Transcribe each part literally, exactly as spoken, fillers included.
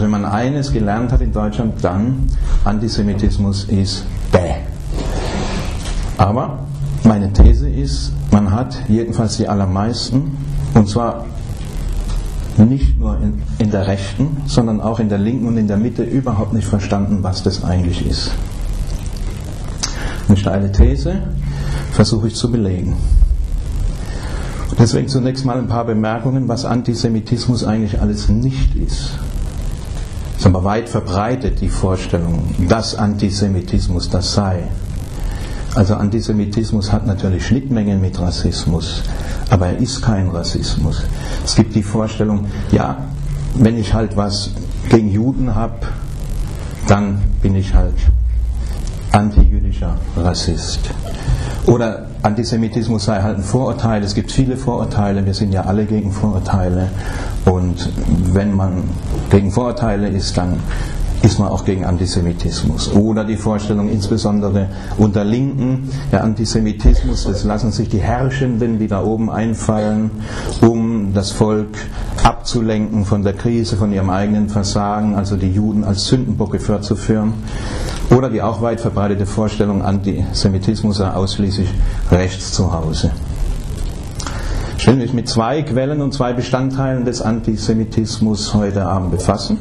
Wenn man eines gelernt hat in Deutschland, dann Antisemitismus ist bäh. Aber meine These ist, man hat jedenfalls die allermeisten, und zwar nicht nur in, in der Rechten, sondern auch in der Linken und in der Mitte überhaupt nicht verstanden, was das eigentlich ist. Eine steile These versuche ich zu belegen. Deswegen zunächst mal ein paar Bemerkungen, was Antisemitismus eigentlich alles nicht ist. Es ist aber weit verbreitet, die Vorstellung, dass Antisemitismus das sei. Also Antisemitismus hat natürlich Schnittmengen mit Rassismus, aber er ist kein Rassismus. Es gibt die Vorstellung, ja, wenn ich halt was gegen Juden habe, dann bin ich halt antijüdischer Rassist. Oder Antisemitismus sei halt ein Vorurteil. Es gibt viele Vorurteile, wir sind ja alle gegen Vorurteile. Und wenn man gegen Vorurteile ist, dann ist man auch gegen Antisemitismus. Oder die Vorstellung insbesondere unter Linken, der Antisemitismus, das lassen sich die Herrschenden, die da oben einfallen, um das Volk abzulenken von der Krise, von ihrem eigenen Versagen, also die Juden als Sündenbocke vorzuführen. Oder die auch weit verbreitete Vorstellung, Antisemitismus sei ausschließlich rechts zu Hause. Ich will mich mit zwei Quellen und zwei Bestandteilen des Antisemitismus heute Abend befassen.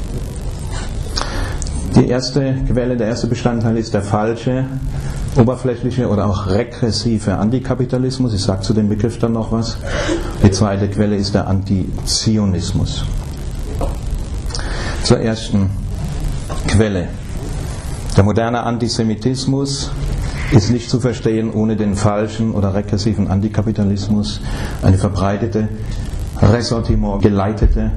Die erste Quelle, der erste Bestandteil ist der falsche, oberflächliche oder auch regressive Antikapitalismus. Ich sage zu dem Begriff dann noch was. Die zweite Quelle ist der Antizionismus. Zur ersten Quelle. Der moderne Antisemitismus ist nicht zu verstehen ohne den falschen oder regressiven Antikapitalismus, eine verbreitete, Ressentiment geleitete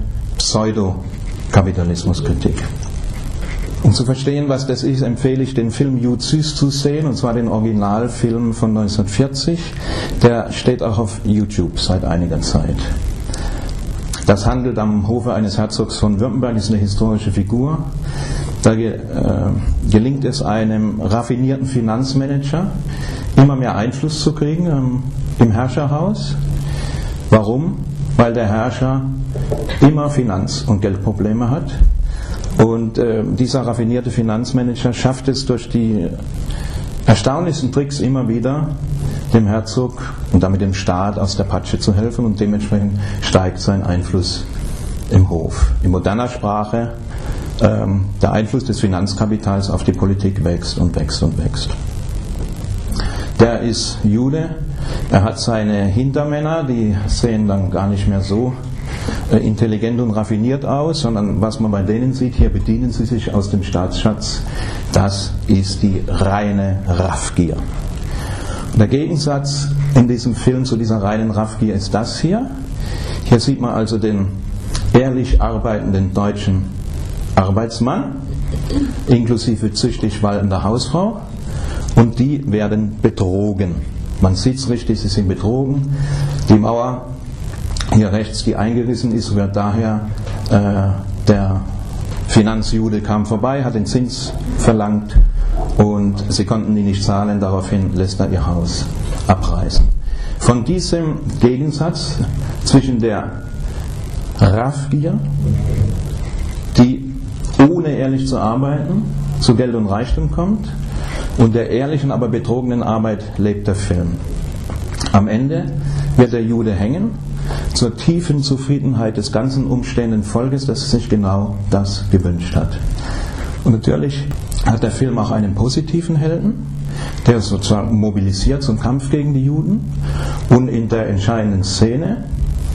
Pseudokapitalismuskritik. Um zu verstehen, was das ist, empfehle ich den Film Judsüß zu sehen, und zwar den Originalfilm von neunzehnhundertvierzig. Der steht auch auf YouTube seit einiger Zeit. Das handelt am Hofe eines Herzogs von Württemberg, ist eine historische Figur. Da äh, gelingt es einem raffinierten Finanzmanager, immer mehr Einfluss zu kriegen ähm, im Herrscherhaus. Warum? Weil der Herrscher immer Finanz- und Geldprobleme hat. Und äh, dieser raffinierte Finanzmanager schafft es durch die erstaunlichsten Tricks immer wieder, dem Herzog und damit dem Staat aus der Patsche zu helfen, und dementsprechend steigt sein Einfluss im Hof. In moderner Sprache, ähm, der Einfluss des Finanzkapitals auf die Politik wächst und wächst und wächst. Der ist Jude, er hat seine Hintermänner, die sehen dann gar nicht mehr so intelligent und raffiniert aus, sondern was man bei denen sieht, hier bedienen sie sich aus dem Staatsschatz, das ist die reine Raffgier. Und der Gegensatz in diesem Film zu dieser reinen Raffgier ist das hier. Hier sieht man also den ehrlich arbeitenden deutschen Arbeitsmann, inklusive züchtig waltender Hausfrau, und die werden betrogen. Man sieht es richtig, sie sind betrogen. Die Mauer hier rechts, die eingerissen ist, wird daher, äh, der Finanzjude kam vorbei, hat den Zins verlangt und sie konnten ihn nicht zahlen, daraufhin lässt er ihr Haus abreißen. Von diesem Gegensatz zwischen der Raffgier, die ohne ehrlich zu arbeiten zu Geld und Reichtum kommt, und der ehrlichen, aber betrogenen Arbeit lebt der Film. Am Ende wird der Jude hängen, zur tiefen Zufriedenheit des ganzen umstehenden Volkes, das sich genau das gewünscht hat. Und natürlich hat der Film auch einen positiven Helden, der ist sozusagen mobilisiert zum Kampf gegen die Juden, und in der entscheidenden Szene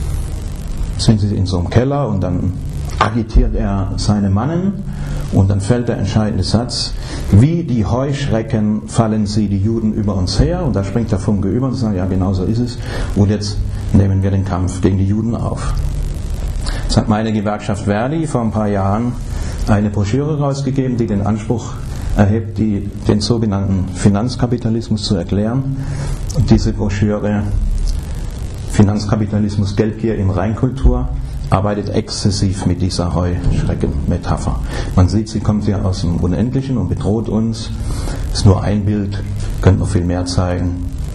sind sie in so einem Keller und dann agitiert er seine Mannen und dann fällt der entscheidende Satz: Wie die Heuschrecken fallen sie, die Juden, über uns her. Und da springt der Funke über und sagt, ja, genau so ist es, und jetzt nehmen wir den Kampf gegen die Juden auf. Jetzt hat meine Gewerkschaft Verdi vor ein paar Jahren eine Broschüre rausgegeben, die den Anspruch erhebt, die, den sogenannten Finanzkapitalismus zu erklären. Und diese Broschüre, Finanzkapitalismus, Geldgier in Reinkultur, arbeitet exzessiv mit dieser Heuschrecken-Metapher. Man sieht, sie kommt ja aus dem Unendlichen und bedroht uns. Ist nur ein Bild, könnte noch viel mehr zeigen.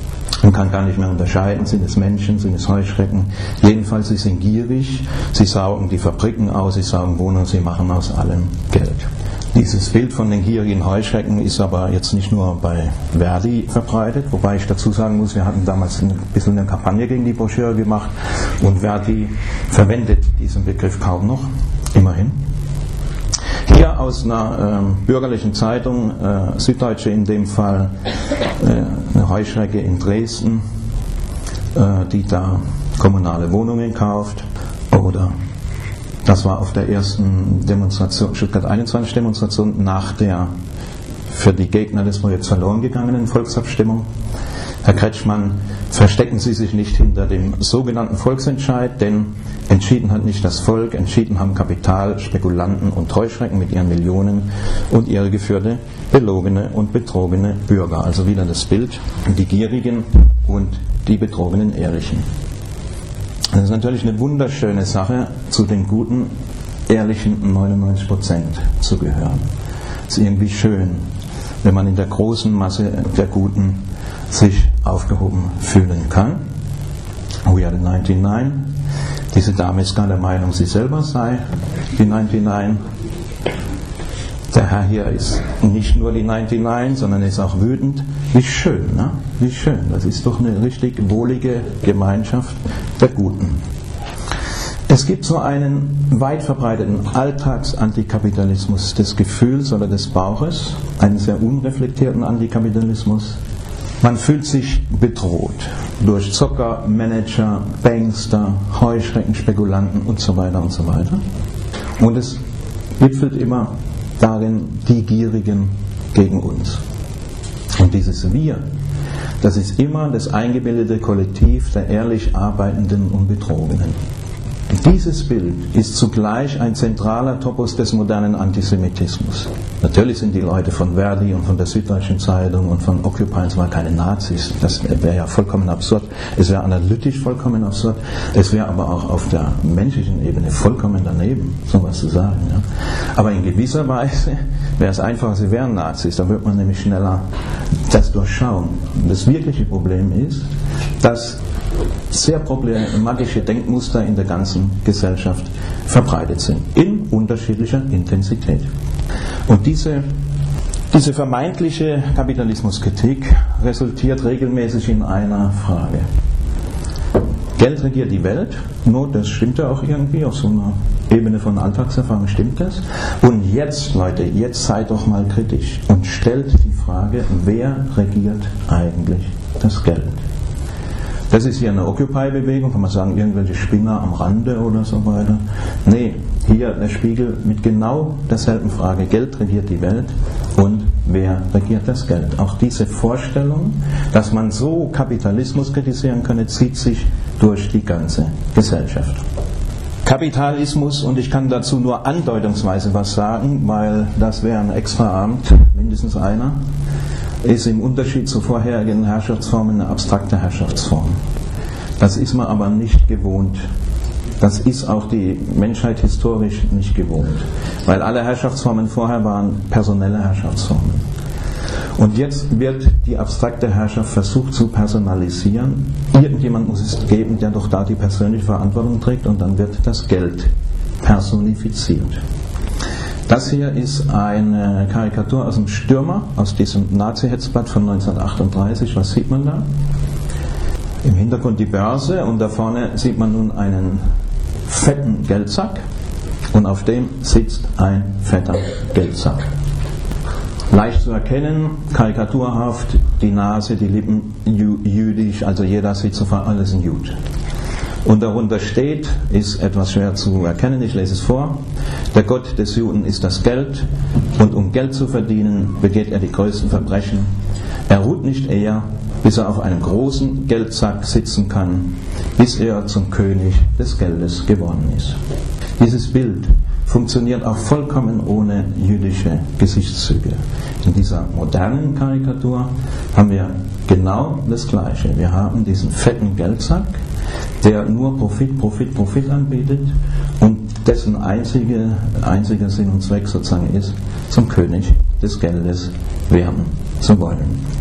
Man kann gar nicht mehr unterscheiden, sind es Menschen, sind es Heuschrecken. Jedenfalls, sie sind gierig, sie saugen die Fabriken aus, sie saugen Wohnungen, sie machen aus allem Geld. Dieses Bild von den gierigen Heuschrecken ist aber jetzt nicht nur bei Verdi verbreitet, wobei ich dazu sagen muss, wir hatten damals ein bisschen eine Kampagne gegen die Broschüre gemacht und Verdi verwendet diesen Begriff kaum noch, immerhin. Hier aus einer äh, bürgerlichen Zeitung, äh, Süddeutsche in dem Fall, äh, eine Heuschrecke in Dresden, äh, die da kommunale Wohnungen kauft, oder das war auf der ersten Demonstration, Stuttgart einundzwanzig Demonstration nach der für die Gegner des Projekts verloren gegangenen Volksabstimmung. Herr Kretschmann, verstecken Sie sich nicht hinter dem sogenannten Volksentscheid, denn entschieden hat nicht das Volk, entschieden haben Kapital, Spekulanten und Heuschrecken mit ihren Millionen und ihre geführte, belogene und betrogene Bürger. Also wieder das Bild, die Gierigen und die betrogenen Ehrlichen. Das ist natürlich eine wunderschöne Sache, zu den guten, ehrlichen neunundneunzig Prozent zu gehören. Es ist irgendwie schön, wenn man in der großen Masse der Guten sich aufgehoben fühlen kann. We are the ninety-nine. Diese Dame ist gar der Meinung, sie selber sei die ninety-nine. Der Herr hier ist nicht nur die ninety-nine, sondern ist auch wütend. Wie schön, ne? Wie schön. Das ist doch eine richtig wohlige Gemeinschaft der Guten. Es gibt so einen weit verbreiteten Alltags-Antikapitalismus des Gefühls oder des Bauches, einen sehr unreflektierten Antikapitalismus. Man fühlt sich bedroht durch Zocker, Manager, Bankster, Heuschrecken, Spekulanten und so weiter und so weiter. Und es gipfelt immer darin, die Gierigen gegen uns. Und dieses Wir, das ist immer das eingebildete Kollektiv der ehrlich Arbeitenden und Betrogenen. Dieses Bild ist zugleich ein zentraler Topos des modernen Antisemitismus. Natürlich sind die Leute von Verdi und von der Süddeutschen Zeitung und von Occupy zwar keine Nazis, das wäre ja vollkommen absurd, es wäre analytisch vollkommen absurd, es wäre aber auch auf der menschlichen Ebene vollkommen daneben, sowas zu sagen. Ja. Aber in gewisser Weise wäre es einfacher, sie wären Nazis, da wird man nämlich schneller das durchschauen. Und das wirkliche Problem ist, dass sehr problematische Denkmuster in der ganzen Gesellschaft verbreitet sind, in unterschiedlicher Intensität. Und diese, diese vermeintliche Kapitalismuskritik resultiert regelmäßig in einer Frage. Geld regiert die Welt, no, das stimmt ja auch irgendwie, auf so einer Ebene von Alltagserfahrung stimmt das. Und jetzt, Leute, jetzt seid doch mal kritisch und stellt die Frage, wer regiert eigentlich das Geld? Das ist hier eine Occupy-Bewegung, kann man sagen, irgendwelche Spinner am Rande oder so weiter. Nee, hier der Spiegel mit genau derselben Frage. Geld regiert die Welt und wer regiert das Geld? Auch diese Vorstellung, dass man so Kapitalismus kritisieren könne, zieht sich durch die ganze Gesellschaft. Kapitalismus, und ich kann dazu nur andeutungsweise was sagen, weil das wäre ein extra Abend, mindestens einer, ist im Unterschied zu vorherigen Herrschaftsformen eine abstrakte Herrschaftsform. Das ist man aber nicht gewohnt. Das ist auch die Menschheit historisch nicht gewohnt. Weil alle Herrschaftsformen vorher waren personelle Herrschaftsformen. Und jetzt wird die abstrakte Herrschaft versucht zu personalisieren. Irgendjemand muss es geben, der doch da die persönliche Verantwortung trägt, und dann wird das Geld personifiziert. Das hier ist eine Karikatur aus dem Stürmer, aus diesem Nazi-Hetzblatt von neunzehnhundertachtunddreißig. Was sieht man da? Im Hintergrund die Börse, und da vorne sieht man nun einen fetten Geldsack, und auf dem sitzt ein fetter Geldsack. Leicht zu erkennen, karikaturhaft, die Nase, die Lippen jüdisch, also jeder sieht sofort, alles ein Jud. Und darunter steht, ist etwas schwer zu erkennen, ich lese es vor: Der Gott des Juden ist das Geld, und um Geld zu verdienen, begeht er die größten Verbrechen. Er ruht nicht eher, bis er auf einem großen Geldsack sitzen kann, bis er zum König des Geldes geworden ist. Dieses Bild funktioniert auch vollkommen ohne jüdische Gesichtszüge. In dieser modernen Karikatur haben wir genau das Gleiche. Wir haben diesen fetten Geldsack, der nur Profit, Profit, Profit anbietet und dessen einzige, einziger Sinn und Zweck sozusagen ist, zum König des Geldes werden zu wollen.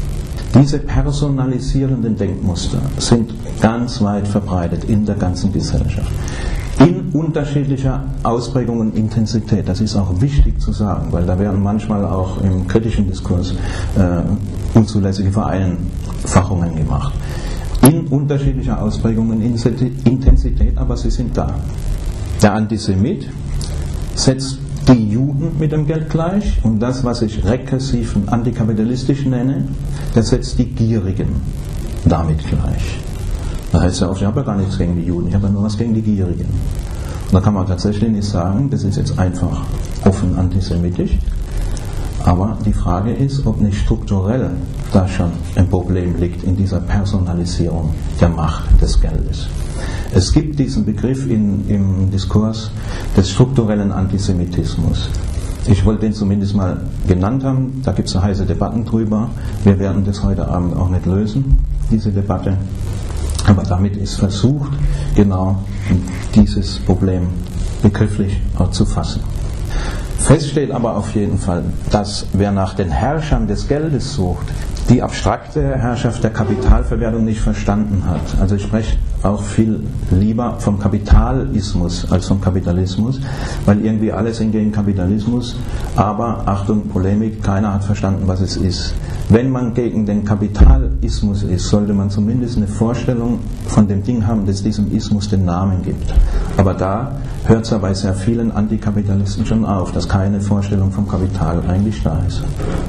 Diese personalisierenden Denkmuster sind ganz weit verbreitet in der ganzen Gesellschaft. In unterschiedlicher Ausprägung und Intensität. Das ist auch wichtig zu sagen, weil da werden manchmal auch im kritischen Diskurs äh, unzulässige Vereinfachungen gemacht. In unterschiedlicher Ausprägung und Intensität, aber sie sind da. Der Antisemit setzt die Juden mit dem Geld gleich und das, was ich regressiv und antikapitalistisch nenne, der setzt die Gierigen damit gleich. Da heißt ja auch, ich habe ja gar nichts gegen die Juden, ich habe ja nur was gegen die Gierigen. Und da kann man tatsächlich nicht sagen, das ist jetzt einfach offen antisemitisch, aber die Frage ist, ob nicht strukturell da schon ein Problem liegt in dieser Personalisierung der Macht des Geldes. Es gibt diesen Begriff in, im Diskurs des strukturellen Antisemitismus. Ich wollte den zumindest mal genannt haben, da gibt es heiße Debatten drüber. Wir werden das heute Abend auch nicht lösen, diese Debatte. Aber damit ist versucht, genau dieses Problem begrifflich auch zu fassen. Fest steht aber auf jeden Fall, dass wer nach den Herrschern des Geldes sucht, die abstrakte Herrschaft der Kapitalverwertung nicht verstanden hat. Also ich spreche auch viel lieber vom Kapitalismus als vom Kapitalismus, weil irgendwie alle sind gegen Kapitalismus, aber, Achtung, Polemik, keiner hat verstanden, was es ist. Wenn man gegen den Kapitalismus ist, sollte man zumindest eine Vorstellung von dem Ding haben, das diesem Ismus den Namen gibt. Aber da hört es ja bei sehr vielen Antikapitalisten schon auf, dass keine Vorstellung vom Kapital eigentlich da ist.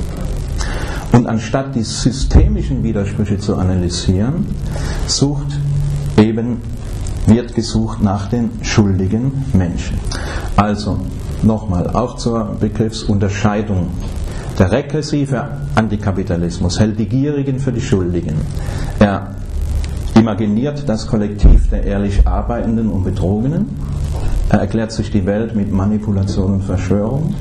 Und anstatt die systemischen Widersprüche zu analysieren, sucht eben, wird gesucht nach den schuldigen Menschen. Also, nochmal, auch zur Begriffsunterscheidung. Der regressive Antikapitalismus hält die Gierigen für die Schuldigen. Er imaginiert das Kollektiv der ehrlich Arbeitenden und Betrogenen. Er erklärt sich die Welt mit Manipulation und Verschwörung.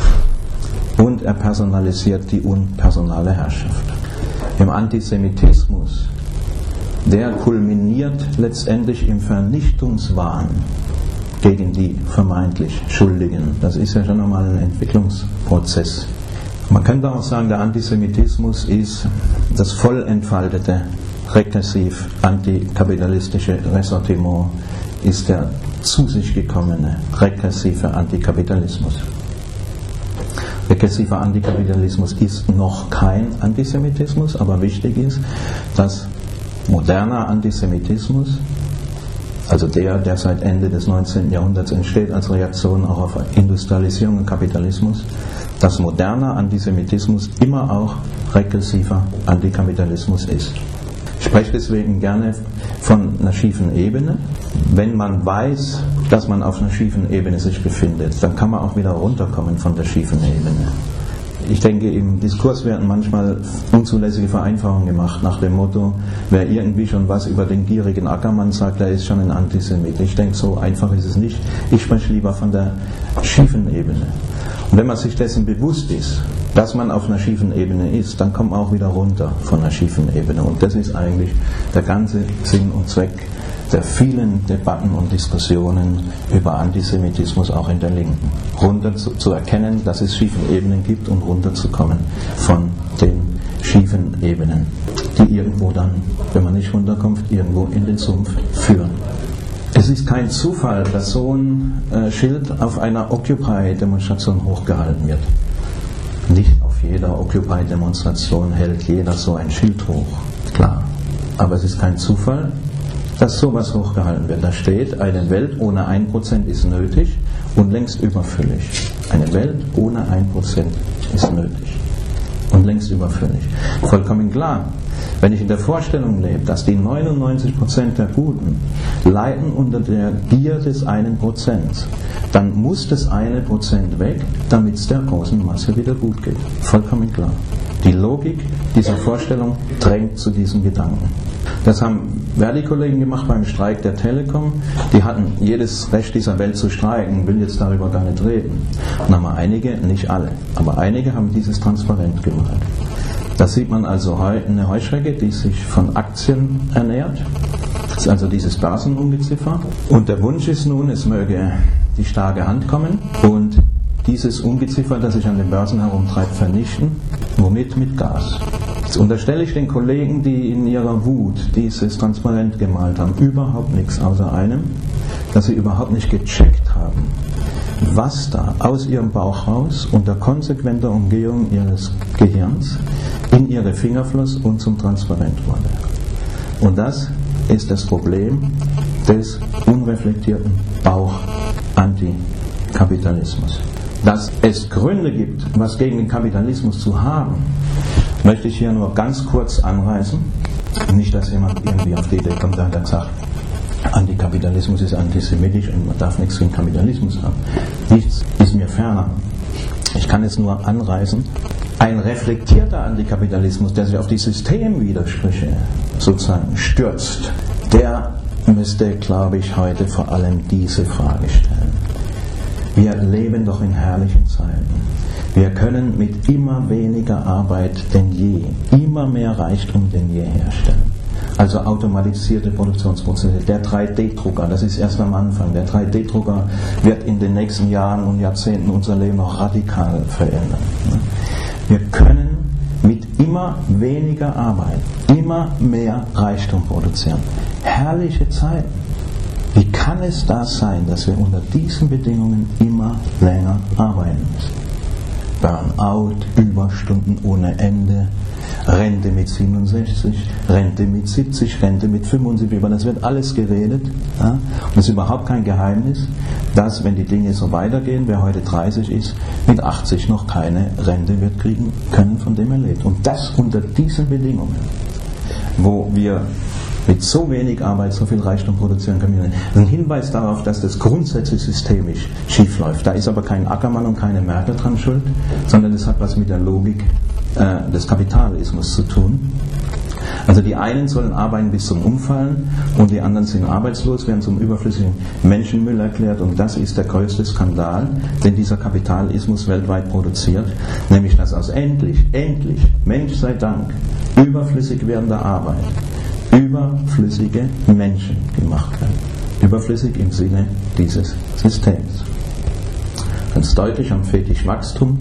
Und er personalisiert die unpersonale Herrschaft. Im Antisemitismus, der kulminiert letztendlich im Vernichtungswahn gegen die vermeintlich Schuldigen. Das ist ja schon einmal ein Entwicklungsprozess. Man könnte auch sagen, der Antisemitismus ist das voll entfaltete, regressiv antikapitalistische Ressortiment, ist der zu sich gekommene, regressive Antikapitalismus. Regressiver Antikapitalismus ist noch kein Antisemitismus, aber wichtig ist, dass moderner Antisemitismus, also der, der seit Ende des neunzehnten Jahrhunderts entsteht als Reaktion auch auf Industrialisierung und Kapitalismus, dass moderner Antisemitismus immer auch regressiver Antikapitalismus ist. Ich spreche deswegen gerne von einer schiefen Ebene. Wenn man weiß, dass man auf einer schiefen Ebene sich befindet, dann kann man auch wieder runterkommen von der schiefen Ebene. Ich denke, im Diskurs werden manchmal unzulässige Vereinfachungen gemacht nach dem Motto, wer irgendwie schon was über den gierigen Ackermann sagt, der ist schon ein Antisemit. Ich denke, so einfach ist es nicht. Ich spreche lieber von der schiefen Ebene. Und wenn man sich dessen bewusst ist, dass man auf einer schiefen Ebene ist, dann kommt man auch wieder runter von einer schiefen Ebene. Und das ist eigentlich der ganze Sinn und Zweck der vielen Debatten und Diskussionen über Antisemitismus auch in der Linken. Runter zu, zu erkennen, dass es schiefe Ebenen gibt und runterzukommen von den schiefen Ebenen, die irgendwo dann, wenn man nicht runterkommt, irgendwo in den Sumpf führen. Es ist kein Zufall, dass so ein äh, Schild auf einer Occupy-Demonstration hochgehalten wird. Nicht auf jeder Occupy-Demonstration hält jeder so ein Schild hoch, klar. Aber es ist kein Zufall, dass sowas hochgehalten wird. Da steht, eine Welt ohne ein Prozent ist nötig und längst überfüllig. Eine Welt ohne ein Prozent ist nötig und längst überfüllig. Vollkommen klar. Wenn ich in der Vorstellung lebe, dass die neunundneunzig Prozent der Guten leiden unter der Gier des einen Prozent, dann muss das eine Prozent weg, damit es der großen Masse wieder gut geht. Vollkommen klar. Die Logik dieser Vorstellung drängt zu diesem Gedanken. Das haben Verdi-Kollegen gemacht beim Streik der Telekom. Die hatten jedes Recht dieser Welt zu streiken, will jetzt darüber gar nicht reden. Und haben einige, nicht alle, aber einige haben dieses transparent gemacht. Da sieht man also eine Heuschrecke, die sich von Aktien ernährt. Das ist also dieses Börsenungeziffer. Und der Wunsch ist nun, es möge die starke Hand kommen und dieses Ungeziffer, das sich an den Börsen herumtreibt, vernichten. Womit? Mit Gas. Jetzt unterstelle ich den Kollegen, die in ihrer Wut dieses Transparent gemalt haben, überhaupt nichts außer einem, dass sie überhaupt nicht gecheckt haben, was da aus ihrem Bauch raus unter konsequenter Umgehung ihres Gehirns in ihre Finger floss und zum Transparent wurde. Und das ist das Problem des unreflektierten Bauch-Antikapitalismus. Dass es Gründe gibt, was gegen den Kapitalismus zu haben, möchte ich hier nur ganz kurz anreißen. Nicht, dass jemand irgendwie auf die Idee kommt, der sagt, Antikapitalismus ist antisemitisch und man darf nichts gegen Kapitalismus haben. Nichts ist mir ferner. Ich kann es nur anreißen. Ein reflektierter Antikapitalismus, der sich auf die Systemwidersprüche sozusagen stürzt, der müsste, glaube ich, heute vor allem diese Frage stellen. Wir leben doch in herrlichen Zeiten. Wir können mit immer weniger Arbeit denn je, immer mehr Reichtum denn je herstellen. Also automatisierte Produktionsprozesse. Der drei D Drucker, das ist erst am Anfang. Der drei D Drucker wird in den nächsten Jahren und Jahrzehnten unser Leben noch radikal verändern. Wir können mit immer weniger Arbeit immer mehr Reichtum produzieren. Herrliche Zeiten. Wie kann es da sein, dass wir unter diesen Bedingungen immer länger arbeiten müssen? Burnout, Überstunden ohne Ende, Rente mit siebenundsechzig, Rente mit siebzig, Rente mit fünfundsiebzig, über das wird alles geredet. Ja? Und es ist überhaupt kein Geheimnis, dass, wenn die Dinge so weitergehen, wer heute dreißig ist, mit achtzig noch keine Rente wird kriegen können, von dem er lebt. Und das unter diesen Bedingungen, wo wir mit so wenig Arbeit so viel Reichtum produzieren können. Das ist ein Hinweis darauf, dass das grundsätzlich systemisch schief läuft. Da ist aber kein Ackermann und keine Merkel dran schuld, sondern das hat was mit der Logik äh, des Kapitalismus zu tun. Also die einen sollen arbeiten bis zum Umfallen und die anderen sind arbeitslos, werden zum überflüssigen Menschenmüll erklärt, und das ist der größte Skandal, den dieser Kapitalismus weltweit produziert, nämlich dass aus endlich, endlich, Mensch sei Dank, überflüssig werdender Arbeit überflüssige Menschen gemacht werden. Überflüssig im Sinne dieses Systems. Ganz deutlich am Fetisch Wachstum,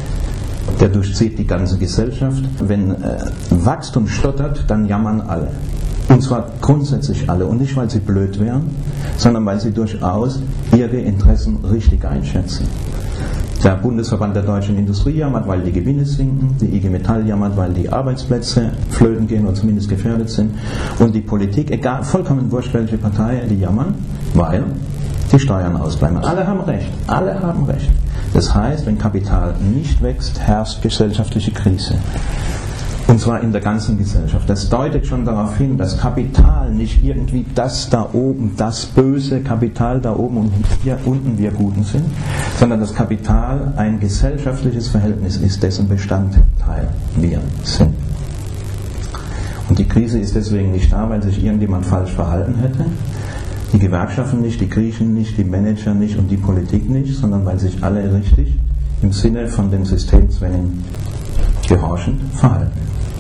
der durchzieht die ganze Gesellschaft. Wenn äh, Wachstum stottert, dann jammern alle. Und zwar grundsätzlich alle. Und nicht, weil sie blöd wären, sondern weil sie durchaus ihre Interessen richtig einschätzen. Der Bundesverband der deutschen Industrie jammert, weil die Gewinne sinken, die I G Metall jammert, weil die Arbeitsplätze flöten gehen oder zumindest gefährdet sind, und die Politik, egal, vollkommen wurscht welche Partei, die jammern, weil die Steuern ausbleiben. Alle haben Recht, alle haben Recht. Das heißt, wenn Kapital nicht wächst, herrscht gesellschaftliche Krise. Und zwar in der ganzen Gesellschaft. Das deutet schon darauf hin, dass Kapital nicht irgendwie das da oben, das böse Kapital da oben und hier unten wir Guten sind, sondern dass Kapital ein gesellschaftliches Verhältnis ist, dessen Bestandteil wir sind. Und die Krise ist deswegen nicht da, weil sich irgendjemand falsch verhalten hätte. Die Gewerkschaften nicht, die Griechen nicht, die Manager nicht und die Politik nicht, sondern weil sich alle richtig im Sinne von den Systemzwängen gehorchend verhalten.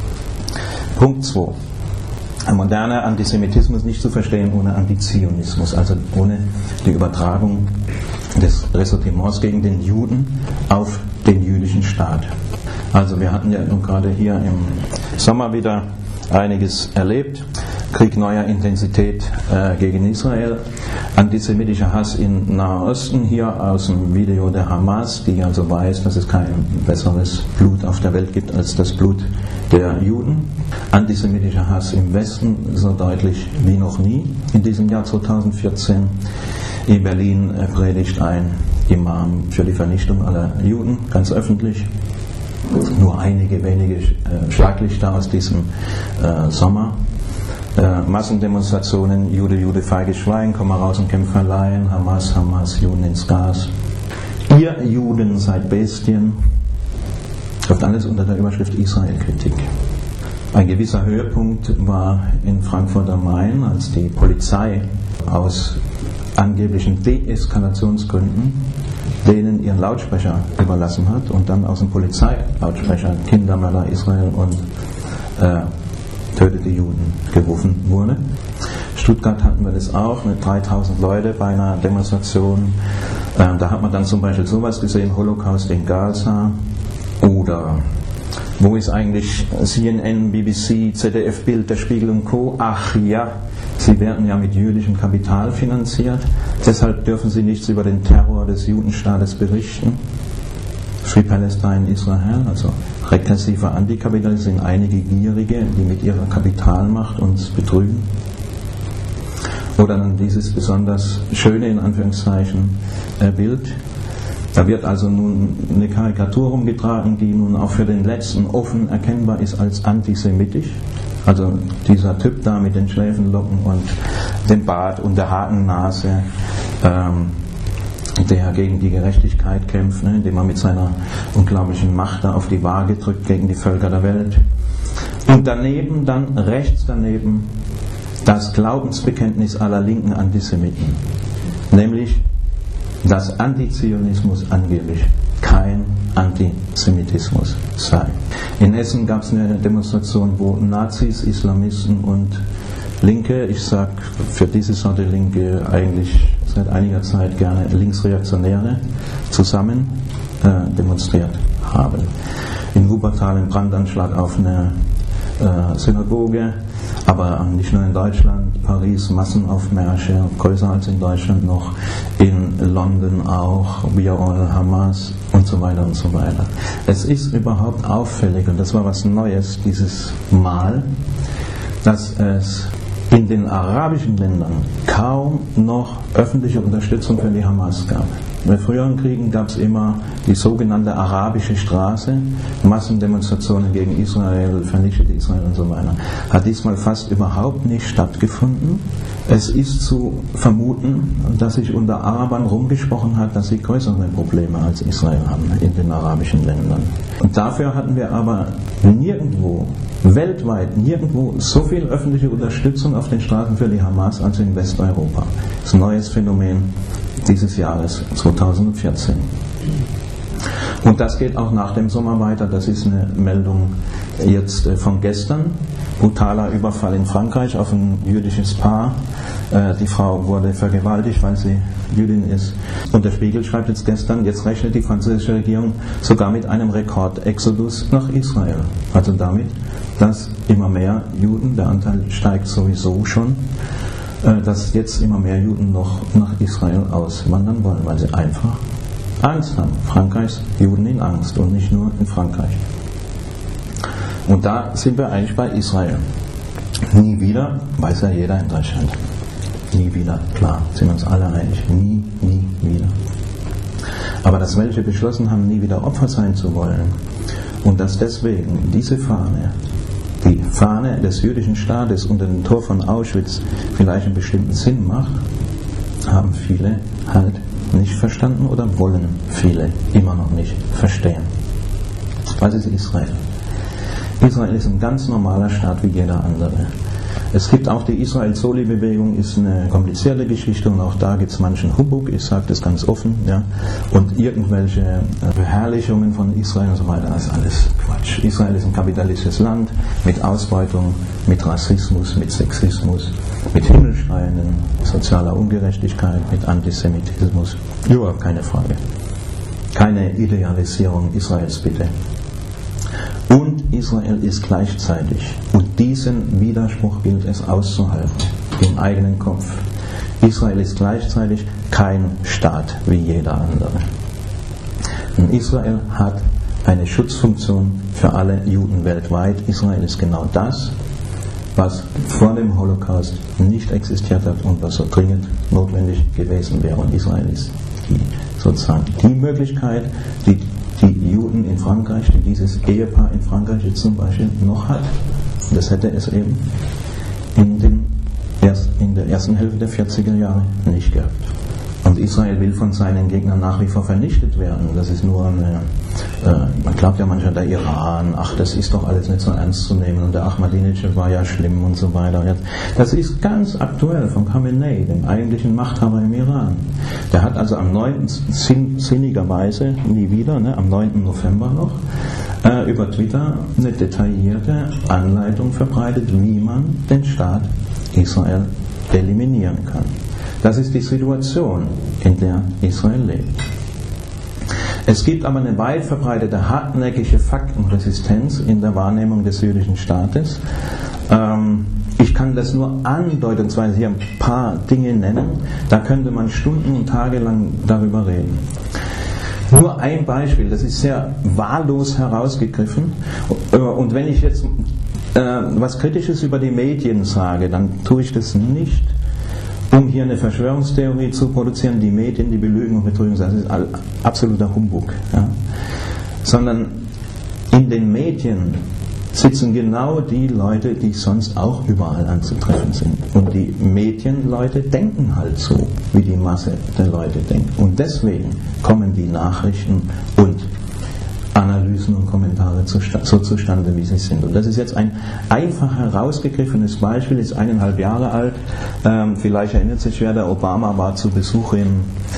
Punkt zwei. Ein moderner Antisemitismus nicht zu verstehen ohne Antizionismus, also ohne die Übertragung des Ressentiments gegen den Juden auf den jüdischen Staat. Also wir hatten ja nun gerade hier im Sommer wieder einiges erlebt. Krieg neuer Intensität äh, gegen Israel, antisemitischer Hass im Nahen Osten, hier aus dem Video der Hamas, die also weiß, dass es kein besseres Blut auf der Welt gibt als das Blut der Juden. Antisemitischer Hass im Westen, so deutlich wie noch nie in diesem Jahr zweitausendvierzehn. In Berlin äh, predigt ein Imam für die Vernichtung aller Juden, ganz öffentlich. Nur einige wenige äh, Schlaglichter aus diesem äh, Sommer. Äh, Massendemonstrationen, Jude, Jude, feiges Schwein, komm mal raus und kämpf allein, Hamas, Hamas, Juden ins Gas. Ihr Juden seid Bestien. Läuft alles unter der Überschrift Israel-Kritik. Ein gewisser Höhepunkt war in Frankfurt am Main, als die Polizei aus angeblichen Deeskalationsgründen denen ihren Lautsprecher überlassen hat und dann aus dem Polizeilautsprecher Kindermörder Israel und äh, tötete Juden gerufen wurde. Stuttgart hatten wir das auch mit dreitausend Leute bei einer Demonstration. Äh, da hat man dann zum Beispiel sowas gesehen, Holocaust in Gaza oder Wo ist eigentlich C N N, B B C, Z D F, Bild, der Spiegel und Co.? Ach ja, sie werden ja mit jüdischem Kapital finanziert, deshalb dürfen sie nichts über den Terror des Judenstaates berichten. Free Palestine, Israel, also regressiver Antikapitalist sind einige Gierige, die mit ihrer Kapitalmacht uns betrügen. Oder dann dieses besonders schöne, in Anführungszeichen, äh, Bild. Da wird also nun eine Karikatur rumgetragen, die nun auch für den Letzten offen erkennbar ist als antisemitisch. Also dieser Typ da mit den Schläfenlocken und dem Bart und der Hakennase, ähm, der gegen die Gerechtigkeit kämpft, ne, indem er mit seiner unglaublichen Macht da auf die Waage drückt gegen die Völker der Welt. Und daneben, dann rechts daneben, das Glaubensbekenntnis aller linken Antisemiten, nämlich dass Antizionismus angeblich kein Antisemitismus sei. In Essen gab es eine Demonstration, wo Nazis, Islamisten und Linke, ich sage für diese Sorte Linke eigentlich seit einiger Zeit gerne Linksreaktionäre, zusammen äh, demonstriert haben. In Wuppertal ein Brandanschlag auf eine äh, Synagoge, aber nicht nur in Deutschland, Paris Massenaufmärsche, größer als in Deutschland noch, in London auch, We Are All Hamas und so weiter und so weiter. Es ist überhaupt auffällig, und das war was Neues dieses Mal, dass es in den arabischen Ländern kaum noch öffentliche Unterstützung für die Hamas gab. In früheren Kriegen gab es immer die sogenannte arabische Straße, Massendemonstrationen gegen Israel, vernichtete Israel und so weiter. Hat diesmal fast überhaupt nicht stattgefunden. Es ist zu vermuten, dass sich unter Arabern rumgesprochen hat, dass sie größere Probleme als Israel haben in den arabischen Ländern. Und dafür hatten wir aber nirgendwo, weltweit nirgendwo so viel öffentliche Unterstützung auf den Straßen für die Hamas als in Westeuropa. Das ist ein neues Phänomen dieses Jahres zweitausendvierzehn. Und das geht auch nach dem Sommer weiter. Das ist eine Meldung jetzt von gestern. Brutaler Überfall in Frankreich auf ein jüdisches Paar. Die Frau wurde vergewaltigt, weil sie Jüdin ist. Und der Spiegel schreibt jetzt gestern, jetzt rechnet die französische Regierung sogar mit einem Rekord-Exodus nach Israel. Also damit, dass immer mehr Juden, der Anteil steigt sowieso schon, dass jetzt immer mehr Juden noch nach Israel auswandern wollen, weil sie einfach Angst haben. Frankreichs Juden in Angst und nicht nur in Frankreich. Und da sind wir eigentlich bei Israel. Nie wieder, weiß ja jeder in Deutschland. Nie wieder, klar, sind wir uns alle einig. Nie, nie wieder. Aber dass welche beschlossen haben, nie wieder Opfer sein zu wollen und dass deswegen diese Fahne, die Fahne des jüdischen Staates unter dem Tor von Auschwitz vielleicht einen bestimmten Sinn macht, haben viele halt nicht verstanden oder wollen viele immer noch nicht verstehen. Was ist Israel? Israel ist ein ganz normaler Staat wie jeder andere. Es gibt auch die Israel-Soli-Bewegung, ist eine komplizierte Geschichte und auch da gibt es manchen Humbug, ich sage das ganz offen, ja, und irgendwelche Beherrlichungen von Israel und so weiter, das ist alles Quatsch. Israel ist ein kapitalistisches Land mit Ausbeutung, mit Rassismus, mit Sexismus, mit himmelschreienden sozialer Ungerechtigkeit, mit Antisemitismus, überhaupt keine Frage. Keine Idealisierung Israels bitte. Und Israel ist gleichzeitig, und diesen Widerspruch gilt es auszuhalten, im eigenen Kopf. Israel ist gleichzeitig kein Staat wie jeder andere. Und Israel hat eine Schutzfunktion für alle Juden weltweit. Israel ist genau das, was vor dem Holocaust nicht existiert hat und was so dringend notwendig gewesen wäre. Und Israel ist die, sozusagen die Möglichkeit, die die Juden in Frankreich, die dieses Ehepaar in Frankreich jetzt zum Beispiel noch hat. Das hätte es eben in, den erst, in der ersten Hälfte der vierziger Jahre nicht gehabt. Und Israel will von seinen Gegnern nach wie vor vernichtet werden. Das ist nur eine, äh, man glaubt ja manchmal, der Iran, ach, das ist doch alles nicht so ernst zu nehmen und der Ahmadinejad war ja schlimm und so weiter. Das ist ganz aktuell von Khamenei, dem eigentlichen Machthaber im Iran. Der hat also am neunten Sinn, sinnigerweise, nie wieder, ne, am neunten November noch, äh, über Twitter eine detaillierte Anleitung verbreitet, wie man den Staat Israel eliminieren kann. Das ist die Situation, in der Israel lebt. Es gibt aber eine weit verbreitete hartnäckige Faktenresistenz in der Wahrnehmung des jüdischen Staates. Ähm, ich kann das nur andeuten, und zwar hier ein paar Dinge nennen, da könnte man Stunden und Tage lang darüber reden. Nur ein Beispiel, das ist sehr wahllos herausgegriffen, und wenn ich jetzt äh, was Kritisches über die Medien sage, dann tue ich das nicht, um hier eine Verschwörungstheorie zu produzieren, die Medien, die belügen und betrügen, das ist absoluter Humbug. Ja. Sondern in den Medien sitzen genau die Leute, die sonst auch überall anzutreffen sind. Und die Medienleute denken halt so, wie die Masse der Leute denkt. Und deswegen kommen die Nachrichten und Analysen und Kommentare so zustande, wie sie sind. Und das ist jetzt ein einfach herausgegriffenes Beispiel, ist eineinhalb Jahre alt. Ähm, vielleicht erinnert sich wer, der Obama war zu Besuch in,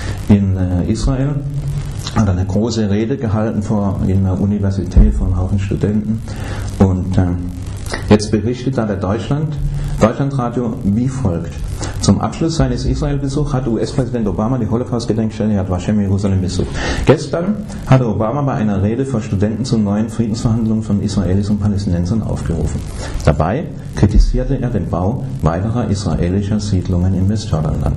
in äh, Israel, hat eine große Rede gehalten vor, in der Universität von einem Haufen Studenten. Und äh, jetzt berichtet da der Deutschland, Deutschlandradio wie folgt. Zum Abschluss seines Israel-Besuchs hat U S-Präsident Obama die Holocaust-Gedenkstätte Yad Vashem in Jerusalem besucht. Gestern hatte Obama bei einer Rede vor Studenten zu neuen Friedensverhandlungen von Israelis und Palästinensern aufgerufen. Dabei kritisierte er den Bau weiterer israelischer Siedlungen im Westjordanland.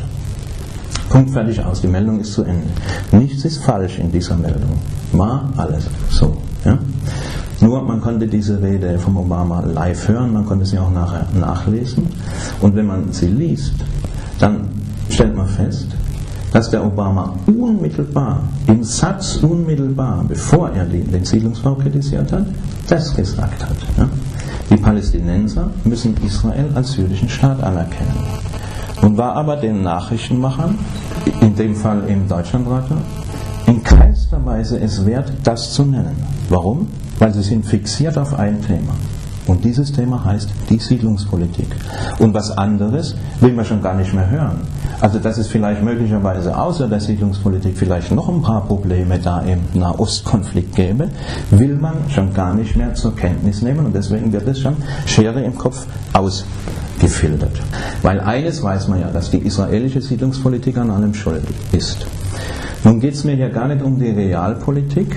Punkt, fertig, aus. Die Meldung ist zu Ende. Nichts ist falsch in dieser Meldung. War alles so. Ja? Nur man konnte diese Rede vom Obama live hören, man konnte sie auch nachher nachlesen. Und wenn man sie liest, dann stellt man fest, dass der Obama unmittelbar, im Satz unmittelbar, bevor er den Siedlungsbau kritisiert hat, das gesagt hat. Ja? Die Palästinenser müssen Israel als jüdischen Staat anerkennen. Und war aber den Nachrichtenmachern, in dem Fall im Deutschlandradio, in keinster Weise es wert, das zu nennen. Warum? Weil sie sind fixiert auf ein Thema. Und dieses Thema heißt die Siedlungspolitik. Und was anderes will man schon gar nicht mehr hören. Also dass es vielleicht möglicherweise außer der Siedlungspolitik vielleicht noch ein paar Probleme da im Nahostkonflikt gäbe, will man schon gar nicht mehr zur Kenntnis nehmen. Und deswegen wird es schon Schere im Kopf ausgefiltert. Weil eines weiß man ja, dass die israelische Siedlungspolitik an allem schuld ist. Nun geht es mir hier gar nicht um die Realpolitik,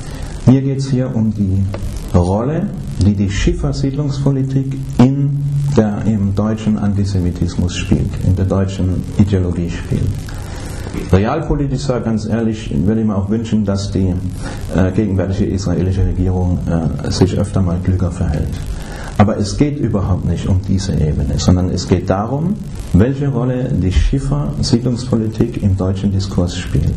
mir geht es hier um die Rolle, die die Schiffer-Siedlungspolitik in der, im deutschen Antisemitismus spielt, in der deutschen Ideologie spielt. Realpolitisch, sage ganz ehrlich, würde ich mir auch wünschen, dass die äh, gegenwärtige israelische Regierung äh, sich öfter mal klüger verhält. Aber es geht überhaupt nicht um diese Ebene, sondern es geht darum, welche Rolle die Schiffer-Siedlungspolitik im deutschen Diskurs spielt.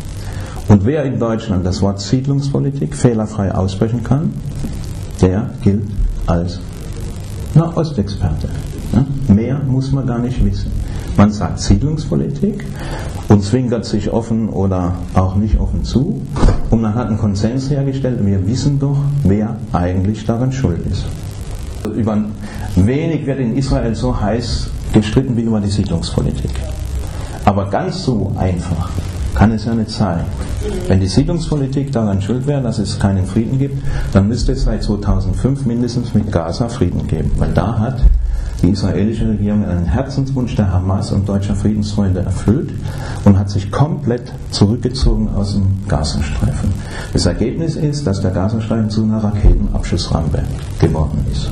Und wer in Deutschland das Wort Siedlungspolitik fehlerfrei aussprechen kann, der gilt als Nahostexperte. Ja? Mehr muss man gar nicht wissen. Man sagt Siedlungspolitik und zwinkert sich offen oder auch nicht offen zu und man hat einen Konsens hergestellt und wir wissen doch, wer eigentlich daran schuld ist. Über wenig wird in Israel so heiß gestritten wie über die Siedlungspolitik. Aber ganz so einfach kann es ja nicht sein. Wenn die Siedlungspolitik daran schuld wäre, dass es keinen Frieden gibt, dann müsste es seit zweitausendfünf mindestens mit Gaza Frieden geben. Weil da hat die israelische Regierung einen Herzenswunsch der Hamas und deutscher Friedensfreunde erfüllt und hat sich komplett zurückgezogen aus dem Gazastreifen. Das Ergebnis ist, dass der Gazastreifen zu einer Raketenabschussrampe geworden ist.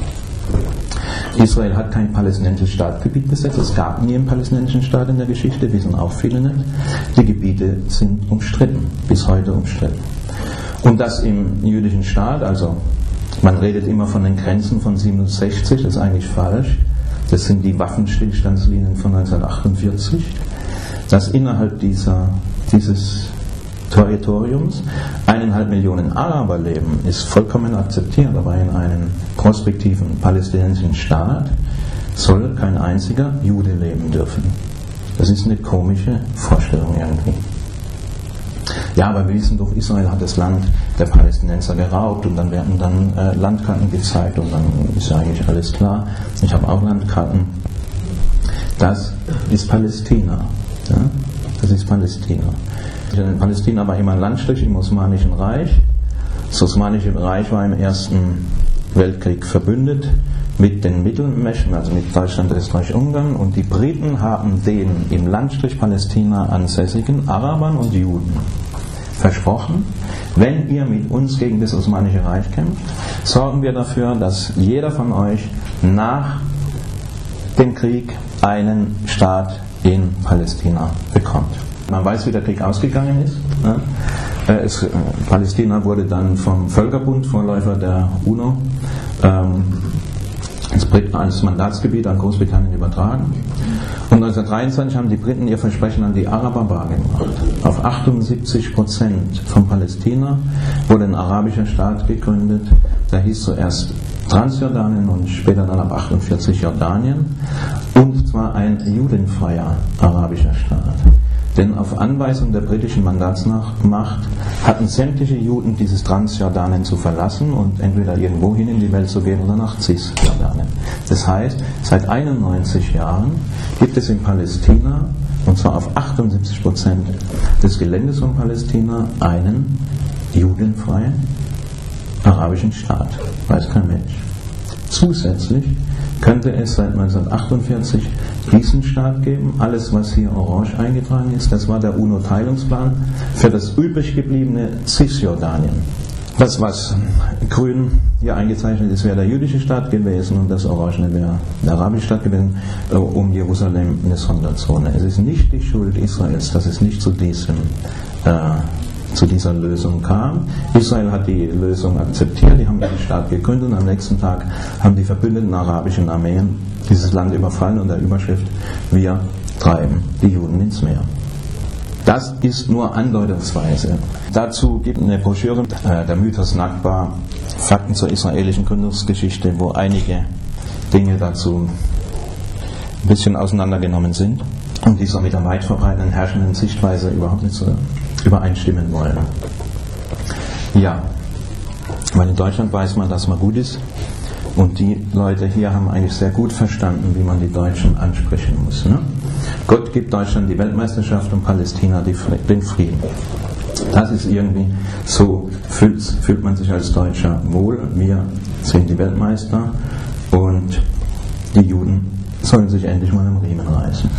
Israel hat kein palästinensisches Staatsgebiet besetzt. Es gab nie einen palästinensischen Staat in der Geschichte, wissen auch viele nicht. Die Gebiete sind umstritten, bis heute umstritten. Und das im jüdischen Staat, also man redet immer von den Grenzen von siebenundsechzig, das ist eigentlich falsch. Das sind die Waffenstillstandslinien von neunzehnhundertachtundvierzig. Dass innerhalb dieser, dieses Territoriums eineinhalb Millionen Araber leben, ist vollkommen akzeptiert, aber in einem prospektiven palästinensischen Staat soll kein einziger Jude leben dürfen. Das ist eine komische Vorstellung irgendwie. Ja, aber wir wissen doch, Israel hat das Land der Palästinenser geraubt und dann werden dann äh, Landkarten gezeigt und dann ist eigentlich alles klar. Ich habe auch Landkarten. Das ist Palästina. Ja? Das ist Palästina. Palästina war immer ein Landstrich im Osmanischen Reich. Das Osmanische Reich war im Ersten Weltkrieg verbündet mit den Mittelmächten, also mit Deutschland, Österreich, Ungarn, und die Briten haben den im Landstrich Palästina ansässigen Arabern und Juden versprochen, wenn ihr mit uns gegen das Osmanische Reich kämpft, sorgen wir dafür, dass jeder von euch nach dem Krieg einen Staat in Palästina bekommt. Man weiß, wie der Krieg ausgegangen ist. Ne? Es, äh, Palästina wurde dann vom Völkerbund, Vorläufer der UNO, ähm, als Mandatsgebiet an Großbritannien übertragen. Und neunzehnhundertdreiundzwanzig haben die Briten ihr Versprechen an die Araber wahrgemacht. Auf achtundsiebzig Prozent von Palästina wurde ein arabischer Staat gegründet. Der hieß zuerst Transjordanien und später dann ab achtundvierzig Jordanien. Und zwar ein judenfreier arabischer Staat. Denn auf Anweisung der britischen Mandatsmacht hatten sämtliche Juden dieses Transjordanien zu verlassen und entweder irgendwo hin in die Welt zu gehen oder nach Cisjordanien. Das heißt, seit einundneunzig Jahren gibt es in Palästina, und zwar auf achtundsiebzig Prozent des Geländes von Palästina, einen judenfreien arabischen Staat. Weiß kein Mensch. Zusätzlich könnte es seit neunzehnhundertachtundvierzig diesen Staat geben. Alles, was hier orange eingetragen ist, das war der UNO-Teilungsplan für das übrig gebliebene Cisjordanien. Das, was grün hier eingezeichnet ist, wäre der jüdische Staat gewesen und das Orangene wäre der arabische Staat gewesen, um Jerusalem eine Sonderzone. Es ist nicht die Schuld Israels, dass es nicht zu diesem äh, zu dieser Lösung kam. Israel hat die Lösung akzeptiert, die haben den Staat gegründet und am nächsten Tag haben die verbündeten arabischen Armeen dieses Land überfallen unter der Überschrift: Wir treiben die Juden ins Meer. Das ist nur andeutungsweise. Dazu gibt eine Broschüre, äh, der Mythos Nakba, Fakten zur israelischen Gründungsgeschichte, wo einige Dinge dazu ein bisschen auseinandergenommen sind und die so mit der weit verbreiteten herrschenden Sichtweise überhaupt nicht so übereinstimmen wollen. Ja, weil in Deutschland weiß man, dass man gut ist und die Leute hier haben eigentlich sehr gut verstanden, wie man die Deutschen ansprechen muss. Ne? Gott gibt Deutschland die Weltmeisterschaft und Palästina die, den Frieden. Das ist irgendwie, so fühlt, fühlt man sich als Deutscher wohl. Wir sind die Weltmeister und die Juden sollen sich endlich mal am Riemen reißen.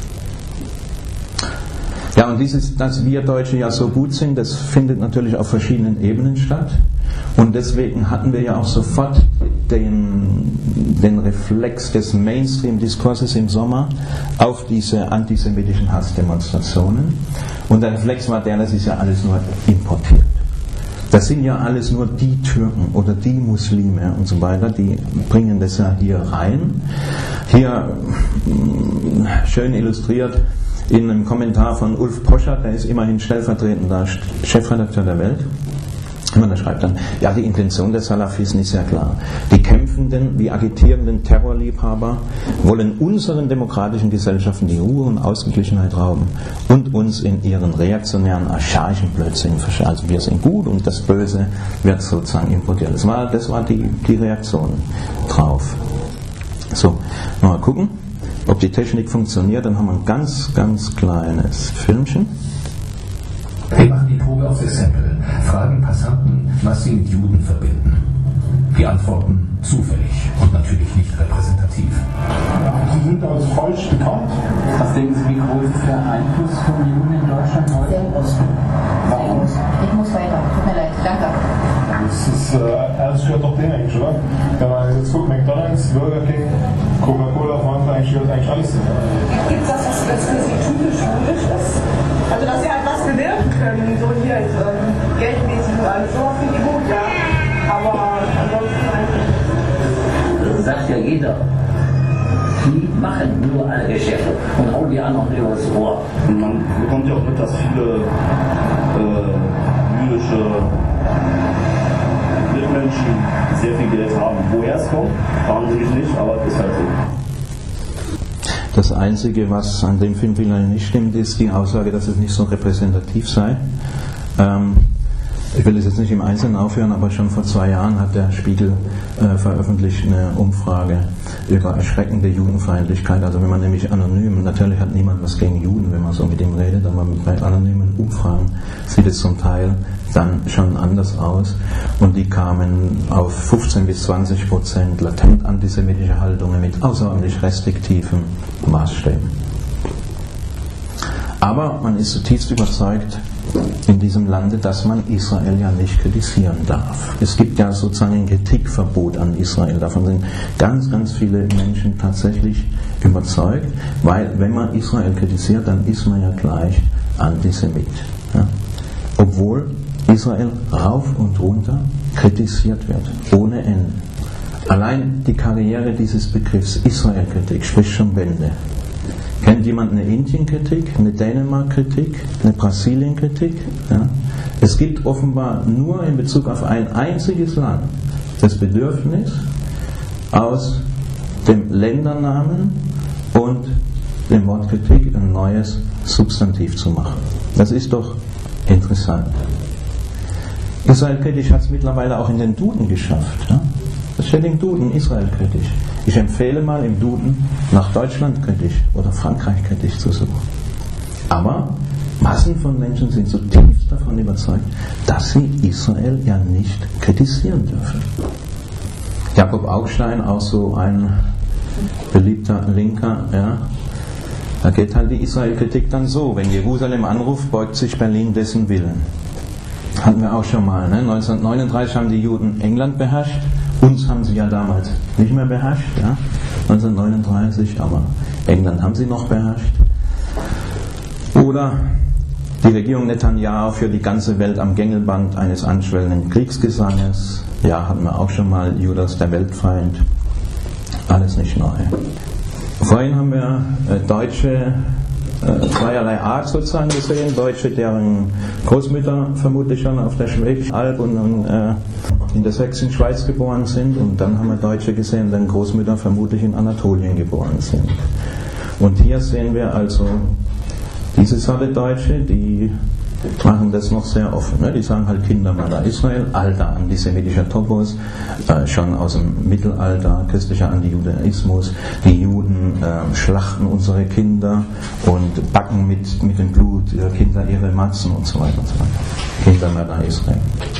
Ja, und dieses, dass wir Deutsche ja so gut sind, das findet natürlich auf verschiedenen Ebenen statt. Und deswegen hatten wir ja auch sofort den, den Reflex des Mainstream-Diskurses im Sommer auf diese antisemitischen Hassdemonstrationen. Und der Reflex war der, das ist ja alles nur importiert. Das sind ja alles nur die Türken oder die Muslime und so weiter, die bringen das ja hier rein. Hier schön illustriert in einem Kommentar von Ulf Poschardt, der ist immerhin stellvertretender Chefredakteur der Welt. Und er schreibt dann, ja, die Intention der Salafisten ist ja klar. Die kämpfenden, wie agitierenden Terrorliebhaber wollen unseren demokratischen Gesellschaften die Ruhe und Ausgeglichenheit rauben und uns in ihren reaktionären, archaischen Blödsinn verschärfen. Also wir sind gut und das Böse wird sozusagen importiert. Das war, das war die, die Reaktion drauf. So, mal gucken, ob die Technik funktioniert. Dann haben wir ein ganz, ganz kleines Filmchen. Wir machen die Probe auf das Sample, fragen Passanten, was sie mit Juden verbinden. Die antworten zufällig und natürlich nicht repräsentativ. Sie sind als falsch bekannt. Was denken Sie, wie groß ist der Einfluss von Juden in Deutschland heute? Sehr groß. Sehr groß. Ich muss weiter. Tut mir leid. Danke. Das ist, äh, das gehört doch denen eigentlich, oder? Wenn man jetzt guckt, McDonalds, Burger King, Coca-Cola, Fanta, eigentlich gehört eigentlich alles denen. Gibt es das, was für Sie typisch jüdisch ist? Also, dass Sie halt was bewirken können, so hier ist, ähm, geldmäßig und alles, so finde ich gut, ja. Aber ansonsten eigentlich. Das sagt ja jeder. Die machen nur alle Geschäfte und hauen die anderen übers Ohr. Man bekommt ja auch mit, dass viele äh, jüdische Mitmenschen sehr viel Geld haben. Woher es kommt, fragen sie mich nicht, aber es ist halt so. Das Einzige, was an dem Film vielleicht nicht stimmt, ist die Aussage, dass es nicht so repräsentativ sei. Ähm, ich will es jetzt nicht im Einzelnen aufhören, aber schon vor zwei Jahren hat der Spiegel äh, veröffentlicht eine Umfrage über erschreckende Judenfeindlichkeit. Also wenn man nämlich anonym, natürlich hat niemand was gegen Juden, wenn man so mit ihm redet, aber bei anonymen Umfragen sieht es zum Teil dann schon anders aus. Und die kamen auf fünfzehn bis zwanzig Prozent latent antisemitische Haltungen mit außerordentlich restriktiven Maßstäben. Aber man ist zutiefst überzeugt, in diesem Lande, dass man Israel ja nicht kritisieren darf. Es gibt ja sozusagen ein Kritikverbot an Israel. Davon sind ganz, ganz viele Menschen tatsächlich überzeugt, weil wenn man Israel kritisiert, dann ist man ja gleich Antisemit. Ja? Obwohl Israel rauf und runter kritisiert wird, ohne Ende. Allein die Karriere dieses Begriffs Israel-Kritik spricht schon Bände. Kennt jemand eine Indien-Kritik, eine Dänemark-Kritik, eine Brasilien-Kritik? Ja? Es gibt offenbar nur in Bezug auf ein einziges Land das Bedürfnis, aus dem Ländernamen und dem Wort Kritik ein neues Substantiv zu machen. Das ist doch interessant. Israel-kritisch hat es mittlerweile auch in den Duden geschafft. Ja? Das steht im Duden, Israel-kritisch. Ich empfehle mal im Duden nach Deutschland kritisch oder Frankreich kritisch zu suchen. Aber Massen von Menschen sind zutiefst davon überzeugt, dass sie Israel ja nicht kritisieren dürfen. Jakob Augstein, auch so ein beliebter Linker, ja, da geht halt die Israel-Kritik dann so: Wenn Jerusalem anruft, beugt sich Berlin dessen Willen. Hatten wir auch schon mal. Ne? neunzehnhundertneununddreißig haben die Juden England beherrscht. Uns haben sie ja damals nicht mehr beherrscht, ja? neunzehnhundertneununddreißig, aber England haben sie noch beherrscht. Oder die Regierung Netanyahu für die ganze Welt am Gängelband eines anschwellenden Kriegsgesanges. Ja, hatten wir auch schon mal. Judas, der Weltfeind. Alles nicht neu. Vorhin haben wir äh, Deutsche äh, zweierlei Art sozusagen gesehen. Deutsche, deren Großmütter vermutlich schon auf der Schwäbischen Alb und, und äh, in der sächsischen Schweiz geboren sind. Und dann haben wir Deutsche gesehen, deren Großmütter vermutlich in Anatolien geboren sind. Und hier sehen wir also diese Sorte Deutsche, die machen das noch sehr offen. Ne? Die sagen halt Kindermörder Israel, alter antisemitischer Topos, äh, schon aus dem Mittelalter, christlicher Antijudaismus. Die Juden äh, schlachten unsere Kinder und backen mit, mit dem Blut ihrer Kinder ihre Matzen und so weiter und so weiter. Kindermörder Israel.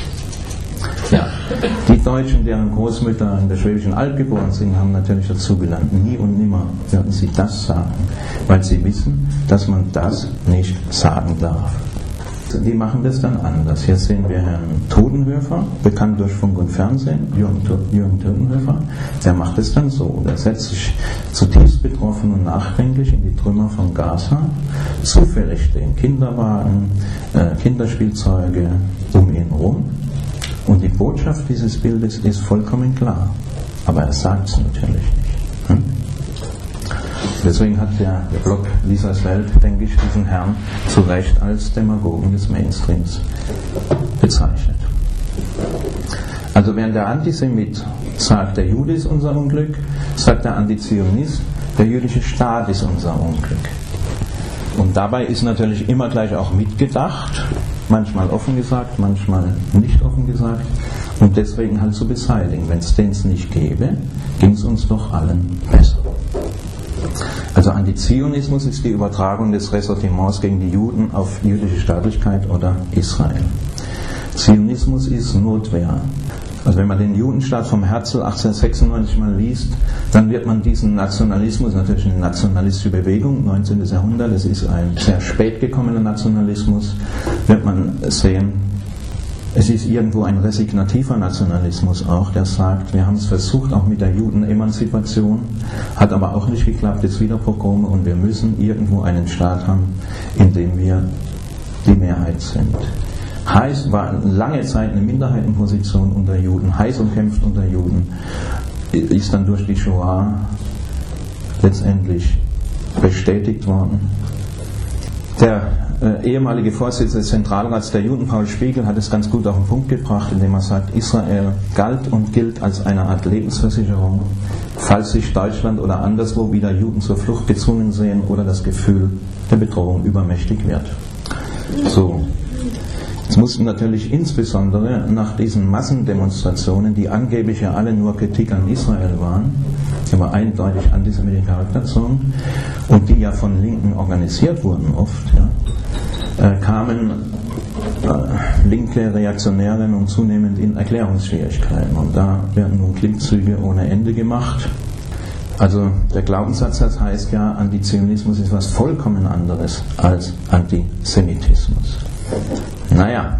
Ja, die Deutschen, deren Großmütter in der Schwäbischen Alb geboren sind, haben natürlich dazugelernt. Nie und nimmer werden sie das sagen, weil sie wissen, dass man das nicht sagen darf. Die machen das dann anders. Hier sehen wir Herrn Todenhöfer, bekannt durch Funk und Fernsehen, Jürgen, Jürgen Todenhöfer. Der macht es dann so. Der setzt sich zutiefst betroffen und nachdenklich in die Trümmer von Gaza. Zufällig stehen Kinderwagen, äh, Kinderspielzeuge um ihn rum. Und die Botschaft dieses Bildes ist vollkommen klar. Aber er sagt es natürlich nicht. Hm? Deswegen hat der, der Blog Lisas Welt, denke ich, diesen Herrn zu Recht als Demagogen des Mainstreams bezeichnet. Also während der Antisemit sagt, der Jude ist unser Unglück, sagt der Antizionist, der jüdische Staat ist unser Unglück. Und dabei ist natürlich immer gleich auch mitgedacht, manchmal offen gesagt, manchmal nicht offen gesagt, und deswegen halt zu beseitigen. Wenn es den nicht gäbe, ging es uns doch allen besser. Also Antizionismus ist die Übertragung des Ressentiments gegen die Juden auf jüdische Staatlichkeit oder Israel. Zionismus ist Notwehr. Also wenn man den Judenstaat vom Herzl achtzehnhundertsechsundneunzig mal liest, dann wird man diesen Nationalismus, natürlich eine nationalistische Bewegung, neunzehnten Jahrhundert, es ist ein sehr spät gekommener Nationalismus, wird man sehen, es ist irgendwo ein resignativer Nationalismus auch, der sagt, wir haben es versucht, auch mit der Judenemanzipation, hat aber auch nicht geklappt, jetzt wieder Pogrome, und wir müssen irgendwo einen Staat haben, in dem wir die Mehrheit sind. Heiß war lange Zeit eine Minderheitenposition unter Juden, heiß umkämpft unter Juden, ist dann durch die Shoah letztendlich bestätigt worden. Der äh, ehemalige Vorsitzende des Zentralrats der Juden, Paul Spiegel, hat es ganz gut auf den Punkt gebracht, indem er sagt, Israel galt und gilt als eine Art Lebensversicherung, falls sich Deutschland oder anderswo wieder Juden zur Flucht gezwungen sehen oder das Gefühl der Bedrohung übermächtig wird. So. Es mussten natürlich insbesondere nach diesen Massendemonstrationen, die angeblich ja alle nur Kritik an Israel waren, die aber eindeutig antisemitischen Charakter zogen und die ja von Linken organisiert wurden oft, ja, äh, kamen äh, linke Reaktionäre nun zunehmend in Erklärungsschwierigkeiten. Und da werden nun Klimmzüge ohne Ende gemacht. Also der Glaubenssatz, das heißt ja, Antizionismus ist was vollkommen anderes als Antisemitismus. Naja,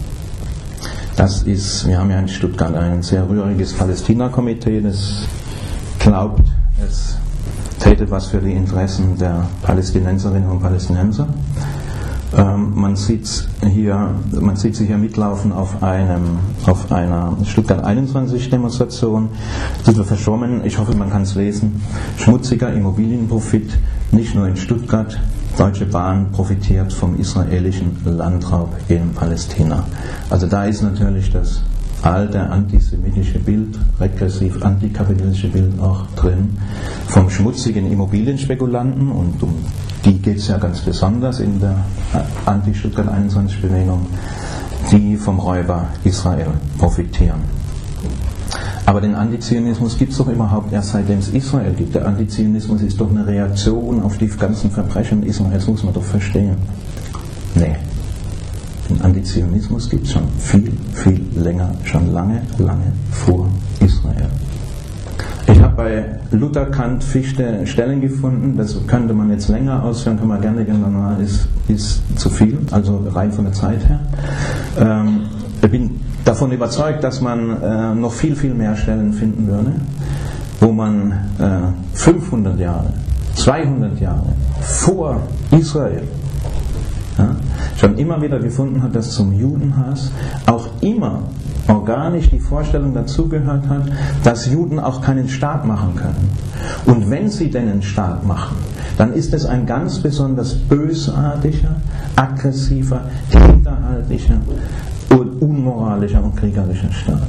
das ist, wir haben ja in Stuttgart ein sehr rühriges Palästina-Komitee, das glaubt, es täte was für die Interessen der Palästinenserinnen und Palästinenser. Ähm, man sieht hier, man sieht sie hier mitlaufen auf einem, auf einer Stuttgart einundzwanzig Demonstration. Das wird verschwommen, ich hoffe, man kann es lesen. Schmutziger Immobilienprofit, nicht nur in Stuttgart. Deutsche Bahn profitiert vom israelischen Landraub in Palästina. Also da ist natürlich das alte antisemitische Bild, regressiv antikapitalistische Bild auch drin, vom schmutzigen Immobilienspekulanten, und um die geht es ja ganz besonders in der Anti-Stuttgart einundzwanzig Bewegung, die vom Räuber Israel profitieren. Aber den Antizionismus gibt es doch überhaupt erst seitdem es Israel gibt. Der Antizionismus ist doch eine Reaktion auf die ganzen Verbrechen Israels, muss man doch verstehen. Nee. Den Antizionismus gibt es schon viel, viel länger, schon lange, lange vor Israel. Ich habe bei Luther, Kant, Fichte Stellen gefunden, das könnte man jetzt länger ausführen, kann man gerne, gerne ist, ist zu viel, also rein von der Zeit her. Ähm, ich bin davon überzeugt, dass man äh, noch viel, viel mehr Stellen finden würde, wo man äh, fünfhundert Jahre, zweihundert Jahre vor Israel ja, schon immer wieder gefunden hat, dass zum Judenhass auch immer organisch die Vorstellung dazugehört hat, dass Juden auch keinen Staat machen können. Und wenn sie denn einen Staat machen, dann ist es ein ganz besonders bösartiger, aggressiver, hinterhaltlicher und unmoralischer und kriegerischer Staat.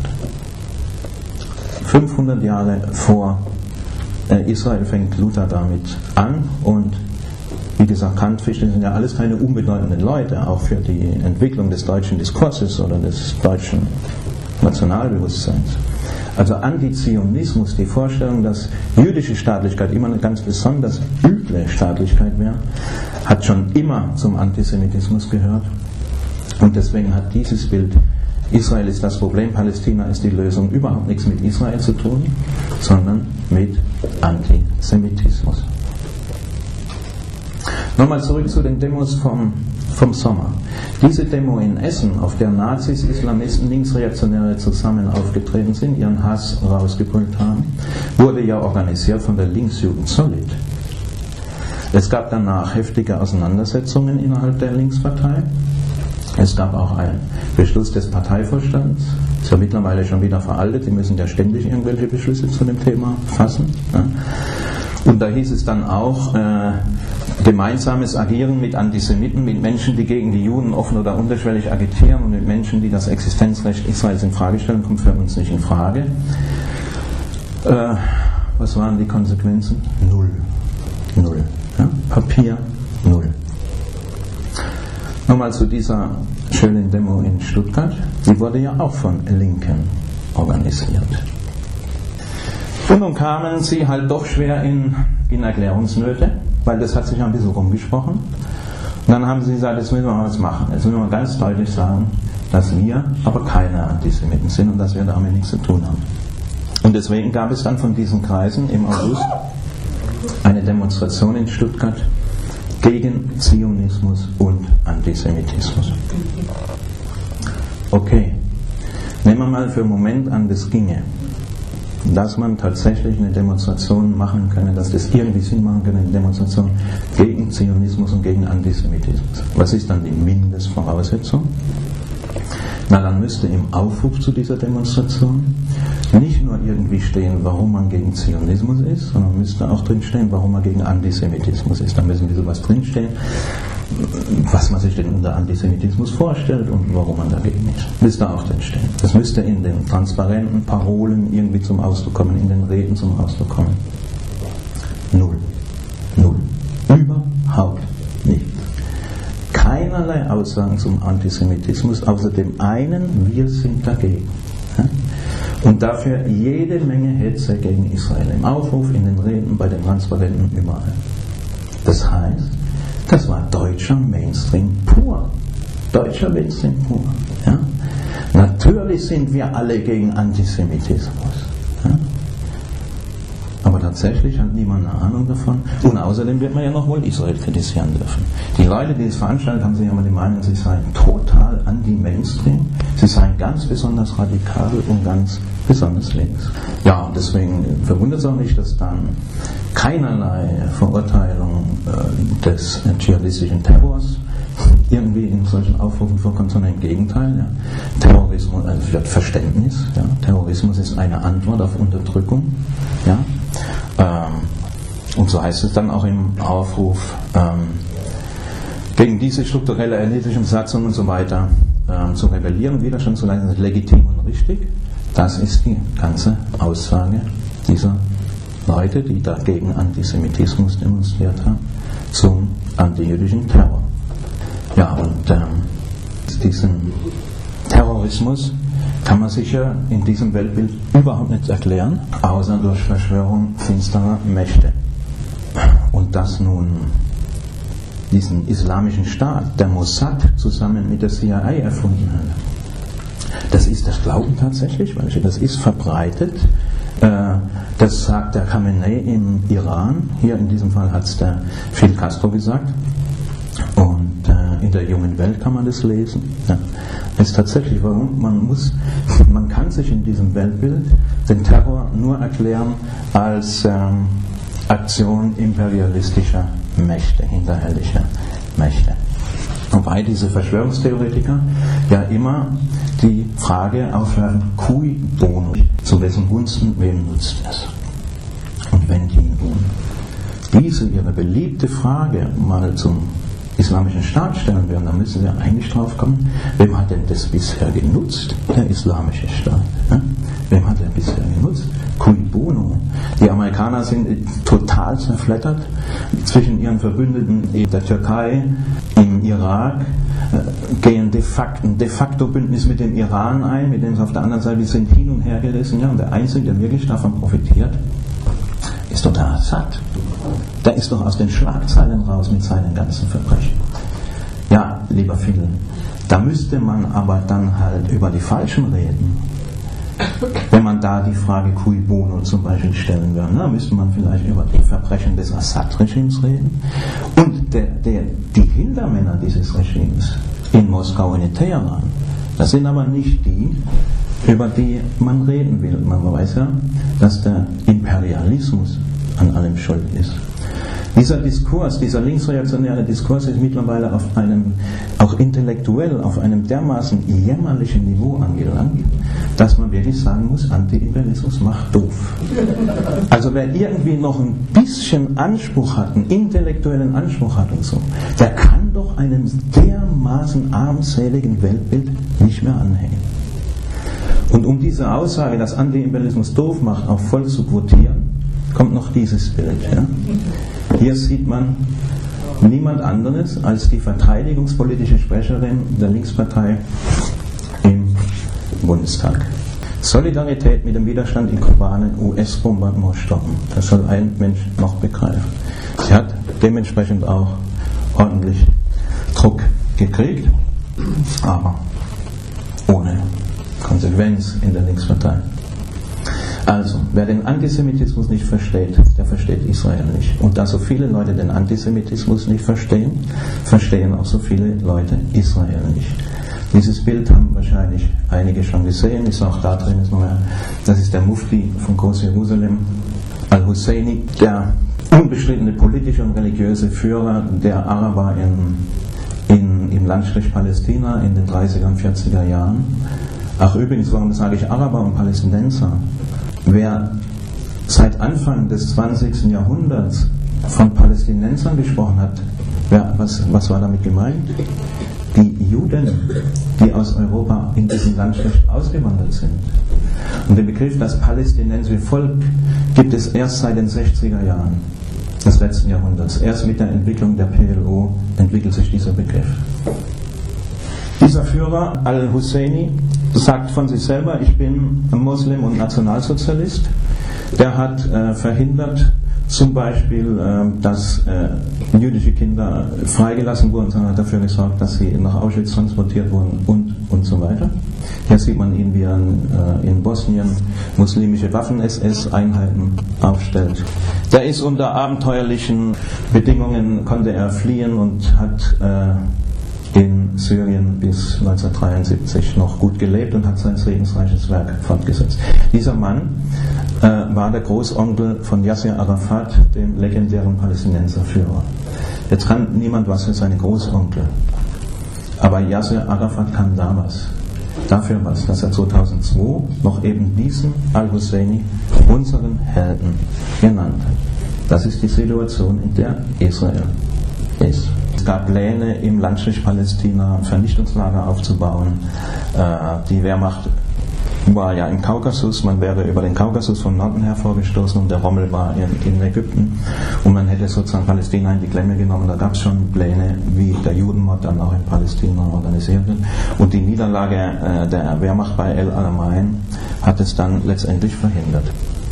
fünfhundert Jahre vor äh, Israel fängt Luther damit an, und wie gesagt, Kant, Fichte sind ja alles keine unbedeutenden Leute, auch für die Entwicklung des deutschen Diskurses oder des deutschen Nationalbewusstseins. Also Antizionismus, die Vorstellung, dass jüdische Staatlichkeit immer eine ganz besonders üble Staatlichkeit wäre, hat schon immer zum Antisemitismus gehört. Und deswegen hat dieses Bild, Israel ist das Problem, Palästina ist die Lösung, überhaupt nichts mit Israel zu tun, sondern mit Antisemitismus. Nochmal zurück zu den Demos vom, vom Sommer. Diese Demo in Essen, auf der Nazis, Islamisten, Linksreaktionäre zusammen aufgetreten sind, ihren Hass rausgebrüllt haben, wurde ja organisiert von der Linksjugend Solid. Es gab danach heftige Auseinandersetzungen innerhalb der Linkspartei. Es gab auch einen Beschluss des Parteivorstands, ist ja mittlerweile schon wieder veraltet, die müssen ja ständig irgendwelche Beschlüsse zu dem Thema fassen. Ja. Und da hieß es dann auch, äh, gemeinsames Agieren mit Antisemiten, mit Menschen, die gegen die Juden offen oder unterschwellig agitieren, und mit Menschen, die das Existenzrecht Israels in Frage stellen, kommt für uns nicht in Frage. Äh, was waren die Konsequenzen? Null. Null. Ja? Papier, null. Nochmal zu dieser schönen Demo in Stuttgart. Die wurde ja auch von Linken organisiert. Und nun kamen sie halt doch schwer in, in Erklärungsnöte, weil das hat sich ein bisschen rumgesprochen. Und dann haben sie gesagt, jetzt müssen wir mal was machen. Jetzt müssen wir ganz deutlich sagen, dass wir aber keine Antisemiten sind und dass wir damit nichts zu tun haben. Und deswegen gab es dann von diesen Kreisen im August eine Demonstration in Stuttgart gegen Zionismus und Antisemitismus. Okay, nehmen wir mal für einen Moment an, das ginge, dass man tatsächlich eine Demonstration machen könne, dass das irgendwie Sinn machen kann, eine Demonstration gegen Zionismus und gegen Antisemitismus. Was ist dann die Mindestvoraussetzung? Na, dann müsste im Aufruf zu dieser Demonstration nicht nur irgendwie stehen, warum man gegen Zionismus ist, sondern müsste auch drinstehen, warum man gegen Antisemitismus ist. Da müssen ein bisschen was drinstehen, was man sich denn unter Antisemitismus vorstellt und warum man dagegen ist. Müsste auch drinstehen. Das müsste in den transparenten Parolen irgendwie zum Ausdruck kommen, in den Reden zum Ausdruck kommen. Null. Null. Überhaupt nicht. Keinerlei Aussagen zum Antisemitismus, außer dem einen, wir sind dagegen. Und dafür jede Menge Hetze gegen Israel. Im Aufruf, in den Reden, bei den Transparenten, überall. Das heißt, das war deutscher Mainstream pur. Deutscher Mainstream pur. Ja? Natürlich sind wir alle gegen Antisemitismus. Ja? Aber tatsächlich, hat niemand eine Ahnung davon. Und außerdem wird man ja noch wohl Israel kritisieren dürfen. Die Leute, die es veranstaltet haben, sich immer die Meinung, sie seien total anti-Mainstream, sie seien ganz besonders radikal und ganz besonders links. Ja, und deswegen verwundert es auch nicht, dass dann keinerlei Verurteilung äh, des dschihadistischen Terrors irgendwie in solchen Aufrufen vorkommt, sondern im Gegenteil. Ja. Terrorismus, also Verständnis. Ja. Terrorismus ist eine Antwort auf Unterdrückung. Ja. Ähm, und so heißt es dann auch im Aufruf, ähm, gegen diese strukturelle elitische Besatzung und so weiter äh, zu rebellieren, Widerstand zu leisten, ist legitim und richtig. Das ist die ganze Aussage dieser Leute, die dagegen Antisemitismus demonstriert haben, zum antijüdischen Terror. Ja, und ähm, diesen Terrorismus kann man sicher in diesem Weltbild überhaupt nicht erklären, außer durch Verschwörung finsterer Mächte. Und dass nun diesen islamischen Staat der Mossad zusammen mit der C I A erfunden hat, das ist das Glauben tatsächlich, weil das ist verbreitet. Äh, das sagt der Khamenei im Iran, hier in diesem Fall hat es der Fidel Castro gesagt. Und äh, in der jungen Welt kann man das lesen. Ja. Es ist tatsächlich, warum man muss, man kann sich in diesem Weltbild den Terror nur erklären als ähm, Aktion imperialistischer Mächte, hinterhältiger Mächte. Wobei diese Verschwörungstheoretiker ja immer die Frage aufwerfen, cui bono, zu wessen Gunsten, wem nutzt es? Und wenn die nun diese ihre beliebte Frage mal zum islamischen Staat stellen würden, dann müssen sie ja eigentlich drauf kommen, wem hat denn das bisher genutzt, der islamische Staat? Ja? Wem hat er bisher genutzt? Cui bono. Die Amerikaner sind total zerflettert zwischen ihren Verbündeten in der Türkei, im Irak, äh, gehen de facto, de facto Bündnis mit dem Iran ein, mit dem sie auf der anderen Seite sind hin und her gerissen, ja, und der Einzige, der wirklich davon profitiert, ist doch der Assad. Der ist doch aus den Schlagzeilen raus mit seinen ganzen Verbrechen. Ja, lieber Phil, da müsste man aber dann halt über die Falschen reden. Wenn man da die Frage cui bono zum Beispiel stellen würde, dann müsste man vielleicht über die Verbrechen des Assad-Regimes reden. Und der, der, die Hintermänner dieses Regimes in Moskau und in Teheran, das sind aber nicht die, über die man reden will. Man weiß ja, dass der Imperialismus an allem schuld ist. Dieser Diskurs, dieser linksreaktionäre Diskurs ist mittlerweile auf einem, auch intellektuell, auf einem dermaßen jämmerlichen Niveau angelangt, dass man wirklich sagen muss, Anti-Imperialismus macht doof. Also wer irgendwie noch ein bisschen Anspruch hat, einen intellektuellen Anspruch hat und so, der kann doch einem dermaßen armseligen Weltbild nicht mehr anhängen. Und um diese Aussage, dass Anti-Imperialismus doof macht, auch voll zu quotieren, kommt noch dieses Bild. Ja? Hier sieht man niemand anderes als die verteidigungspolitische Sprecherin der Linkspartei im Bundestag. Solidarität mit dem Widerstand in Kobane, U S-Bombardement stoppen. Das soll ein Mensch noch begreifen. Sie hat dementsprechend auch ordentlich Druck gekriegt, aber ohne Konsequenz in der Linkspartei. Also, wer den Antisemitismus nicht versteht, der versteht Israel nicht. Und da so viele Leute den Antisemitismus nicht verstehen, verstehen auch so viele Leute Israel nicht. Dieses Bild haben wahrscheinlich einige schon gesehen, ist auch da drin, ist noch mehr. Das ist der Mufti von Groß-Jerusalem, Al-Husseini, der unbestrittene politische und religiöse Führer der Araber in, in, im Landstrich Palästina in den dreißiger und vierziger Jahren. Ach übrigens, warum sage ich Araber und Palästinenser? Wer seit Anfang des zwanzigsten Jahrhunderts von Palästinensern gesprochen hat, wer, was, was war damit gemeint? Die Juden, die aus Europa in diesem Landstrich ausgewandert sind. Und den Begriff das palästinensische Volk gibt es erst seit den sechziger Jahren des letzten Jahrhunderts. Erst mit der Entwicklung der P L O entwickelt sich dieser Begriff. Dieser Führer, Al-Husseini, sagt von sich selber, ich bin Moslem und Nationalsozialist. Der hat äh, verhindert zum Beispiel, äh, dass äh, jüdische Kinder freigelassen wurden, sondern hat dafür gesorgt, dass sie nach Auschwitz transportiert wurden und und so weiter. Hier sieht man ihn, wie er äh, in Bosnien muslimische Waffen-S S-Einheiten aufstellt. Der ist unter abenteuerlichen Bedingungen, konnte er fliehen und hat äh, in Syrien bis neunzehnhundertdreiundsiebzig noch gut gelebt und hat sein segensreiches Werk fortgesetzt. Dieser Mann äh, war der Großonkel von Yasser Arafat, dem legendären Palästinenserführer. Jetzt kann niemand was für seine Großonkel. Aber Yasser Arafat kann da was. Dafür was, dass er zweitausendzwei noch eben diesen Al-Husseini, unseren Helden, genannt hat. Das ist die Situation, in der Israel ist. Es gab Pläne, im Landstrich Palästina Vernichtungslager aufzubauen. Die Wehrmacht war ja im Kaukasus, man wäre über den Kaukasus von Norden her vorgestoßen und der Rommel war in, in Ägypten und man hätte sozusagen Palästina in die Klemme genommen. Da gab es schon Pläne, wie der Judenmord dann auch in Palästina organisiert wird. Und die Niederlage äh, der Wehrmacht bei El Alamein hat es dann letztendlich verhindert.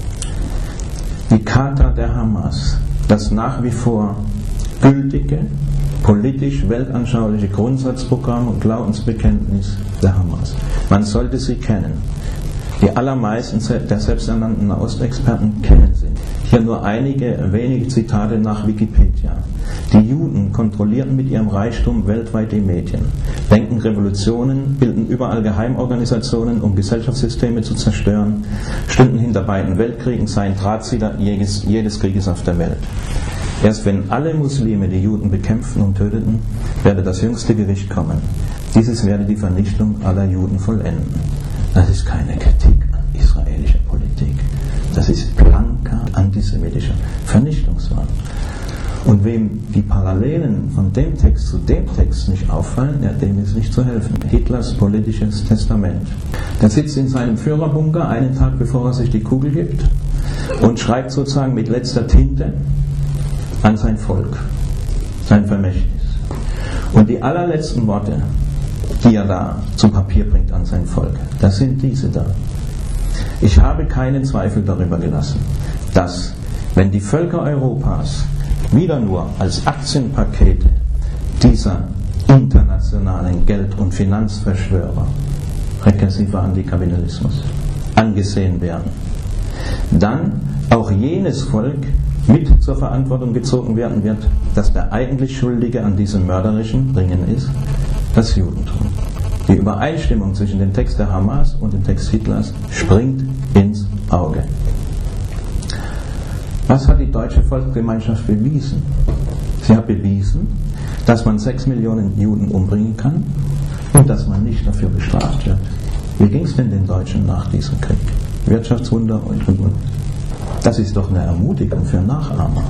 Die Charta der Hamas, das nach wie vor gültige, politisch weltanschauliche Grundsatzprogramm und Glaubensbekenntnis der Hamas. Man sollte sie kennen. Die allermeisten der selbsternannten Nahostexperten kennen sie. Hier nur einige wenige Zitate nach Wikipedia. Die Juden kontrollierten mit ihrem Reichtum weltweit die Medien, denken Revolutionen, bilden überall Geheimorganisationen, um Gesellschaftssysteme zu zerstören, stünden hinter beiden Weltkriegen, seien Drahtzieher jedes, jedes Krieges auf der Welt. Erst wenn alle Muslime die Juden bekämpften und töteten, werde das jüngste Gericht kommen. Dieses werde die Vernichtung aller Juden vollenden. Das ist keine Kritik an israelischer Politik. Das ist blanker antisemitischer Vernichtungswahn. Und wem die Parallelen von dem Text zu dem Text nicht auffallen, ja, dem ist nicht zu helfen. Hitlers politisches Testament. Der sitzt in seinem Führerbunker einen Tag bevor er sich die Kugel gibt und schreibt sozusagen mit letzter Tinte an sein Volk, sein Vermächtnis. Und die allerletzten Worte, die er da zum Papier bringt an sein Volk, das sind diese da. Ich habe keinen Zweifel darüber gelassen, dass, wenn die Völker Europas wieder nur als Aktienpakete dieser internationalen Geld- und Finanzverschwörer, regressiver Antikapitalismus, angesehen werden, dann auch jenes Volk mit zur Verantwortung gezogen werden wird, dass der eigentlich Schuldige an diesem mörderischen Ringen ist, das Judentum. Die Übereinstimmung zwischen dem Text der Hamas und dem Text Hitlers springt ins Auge. Was hat die deutsche Volksgemeinschaft bewiesen? Sie hat bewiesen, dass man sechs Millionen Juden umbringen kann und dass man nicht dafür bestraft wird. Wie ging es denn den Deutschen nach diesem Krieg? Wirtschaftswunder und und und. Das ist doch eine Ermutigung für Nachahmer.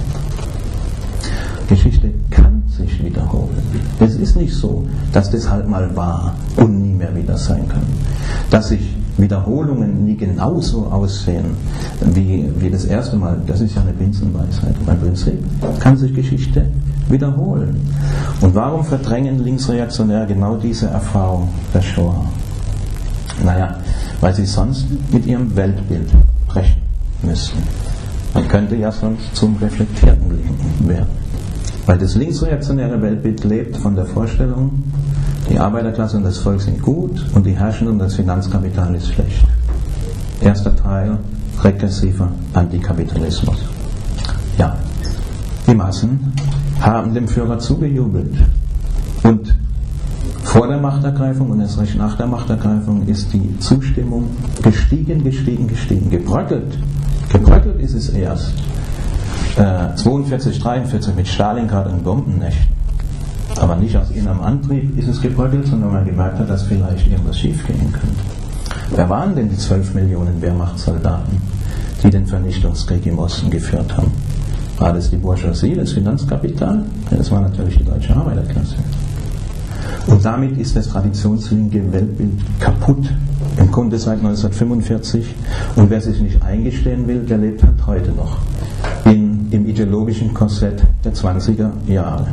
Geschichte kann sich wiederholen. Es ist nicht so, dass das halt mal war und nie mehr wieder sein kann. Dass sich Wiederholungen nie genauso aussehen wie, wie das erste Mal, das ist ja eine Binsenweisheit. Im Prinzip kann sich Geschichte wiederholen. Und warum verdrängen Linksreaktionäre genau diese Erfahrung der Shoah? Naja, weil sie sonst mit ihrem Weltbild brechen müssen. Man könnte ja sonst zum reflektierten Linken werden. Weil das linksreaktionäre Weltbild lebt von der Vorstellung, die Arbeiterklasse und das Volk sind gut und die Herrschenden und das Finanzkapital ist schlecht. Erster Teil, regressiver Antikapitalismus. Ja, die Massen haben dem Führer zugejubelt. Und vor der Machtergreifung und erst recht nach der Machtergreifung ist die Zustimmung gestiegen, gestiegen, gestiegen, gebröckelt. Gebröckelt ist es erst äh, zweiundvierzig, dreiundvierzig mit Stalingrad und Bombennächten. Aber nicht aus innerem Antrieb ist es gebröckelt, sondern weil man gemerkt hat, dass vielleicht irgendwas schiefgehen könnte. Wer waren denn die zwölf Millionen Wehrmachtssoldaten, die den Vernichtungskrieg im Osten geführt haben? War das die Bourgeoisie, das Finanzkapital? Ja, das war natürlich die deutsche Arbeiterklasse. Und damit ist das traditionslinke Weltbild kaputt. Im Grunde seit neunzehnhundertfünfundvierzig. Und wer sich nicht eingestehen will, der lebt halt heute noch in, im ideologischen Korsett der zwanziger Jahre.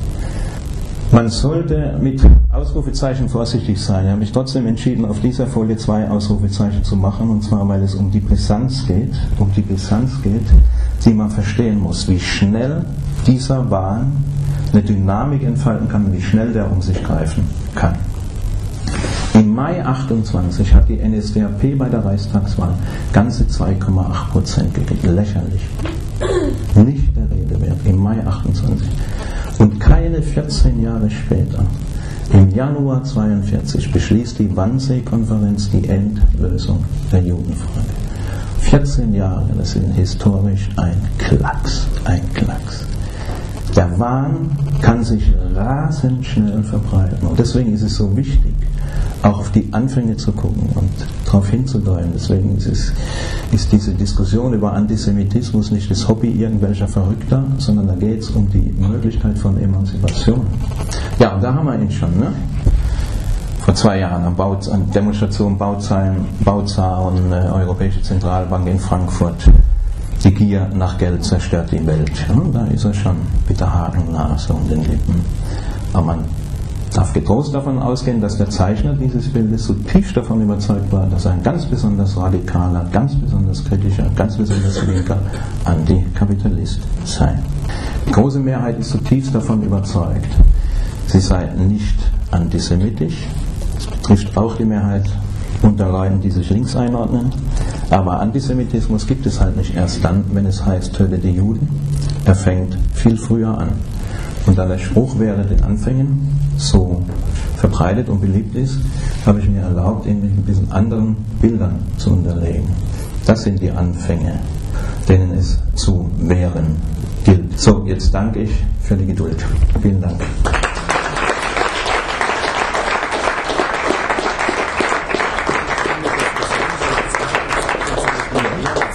Man sollte mit Ausrufezeichen vorsichtig sein. Ich habe mich trotzdem entschieden, auf dieser Folie zwei Ausrufezeichen zu machen, und zwar, weil es um die Brisanz geht, um die Brisanz geht, die man verstehen muss, wie schnell dieser Wahn eine Dynamik entfalten kann und wie schnell der um sich greifen kann. Im Mai achtundzwanzig hat die N S D A P bei der Reichstagswahl ganze zwei Komma acht Prozent gekriegt. Lächerlich. Nicht der Rede wert. Im Mai achtundzwanzig. Und keine vierzehn Jahre später, im Januar zweiundvierzig, beschließt die Wannsee-Konferenz die Endlösung der Judenfrage. vierzehn Jahre, das ist historisch ein Klacks, ein Klacks. Der Wahn kann sich rasend schnell verbreiten. Und deswegen ist es so wichtig, auch auf die Anfänge zu gucken und darauf hinzudeuten. Deswegen ist, es, ist diese Diskussion über Antisemitismus nicht das Hobby irgendwelcher Verrückter, sondern da geht es um die Möglichkeit von Emanzipation. Ja, und da haben wir ihn schon, ne? Vor zwei Jahren an, Bauz, an Demonstration Bauzaun, Bauzaun äh, Europäische Zentralbank in Frankfurt. Die Gier nach Geld zerstört die Welt. Ja, da ist er schon mit der Hakennase um den Lippen. Aber man darf getrost davon ausgehen, dass der Zeichner dieses Bildes zutiefst davon überzeugt war, dass er ein ganz besonders radikaler, ganz besonders kritischer, ganz besonders linker Antikapitalist sei. Die große Mehrheit ist zutiefst davon überzeugt, sie sei nicht antisemitisch. Das betrifft auch die Mehrheit unter Leuten, die sich links einordnen. Aber Antisemitismus gibt es halt nicht erst dann, wenn es heißt, töte die Juden. Er fängt viel früher an. Und da der Spruch während den Anfängen so verbreitet und beliebt ist, habe ich mir erlaubt, ihn mit ein bisschen anderen Bildern zu unterlegen. Das sind die Anfänge, denen es zu wehren gilt. So, jetzt danke ich für die Geduld. Vielen Dank.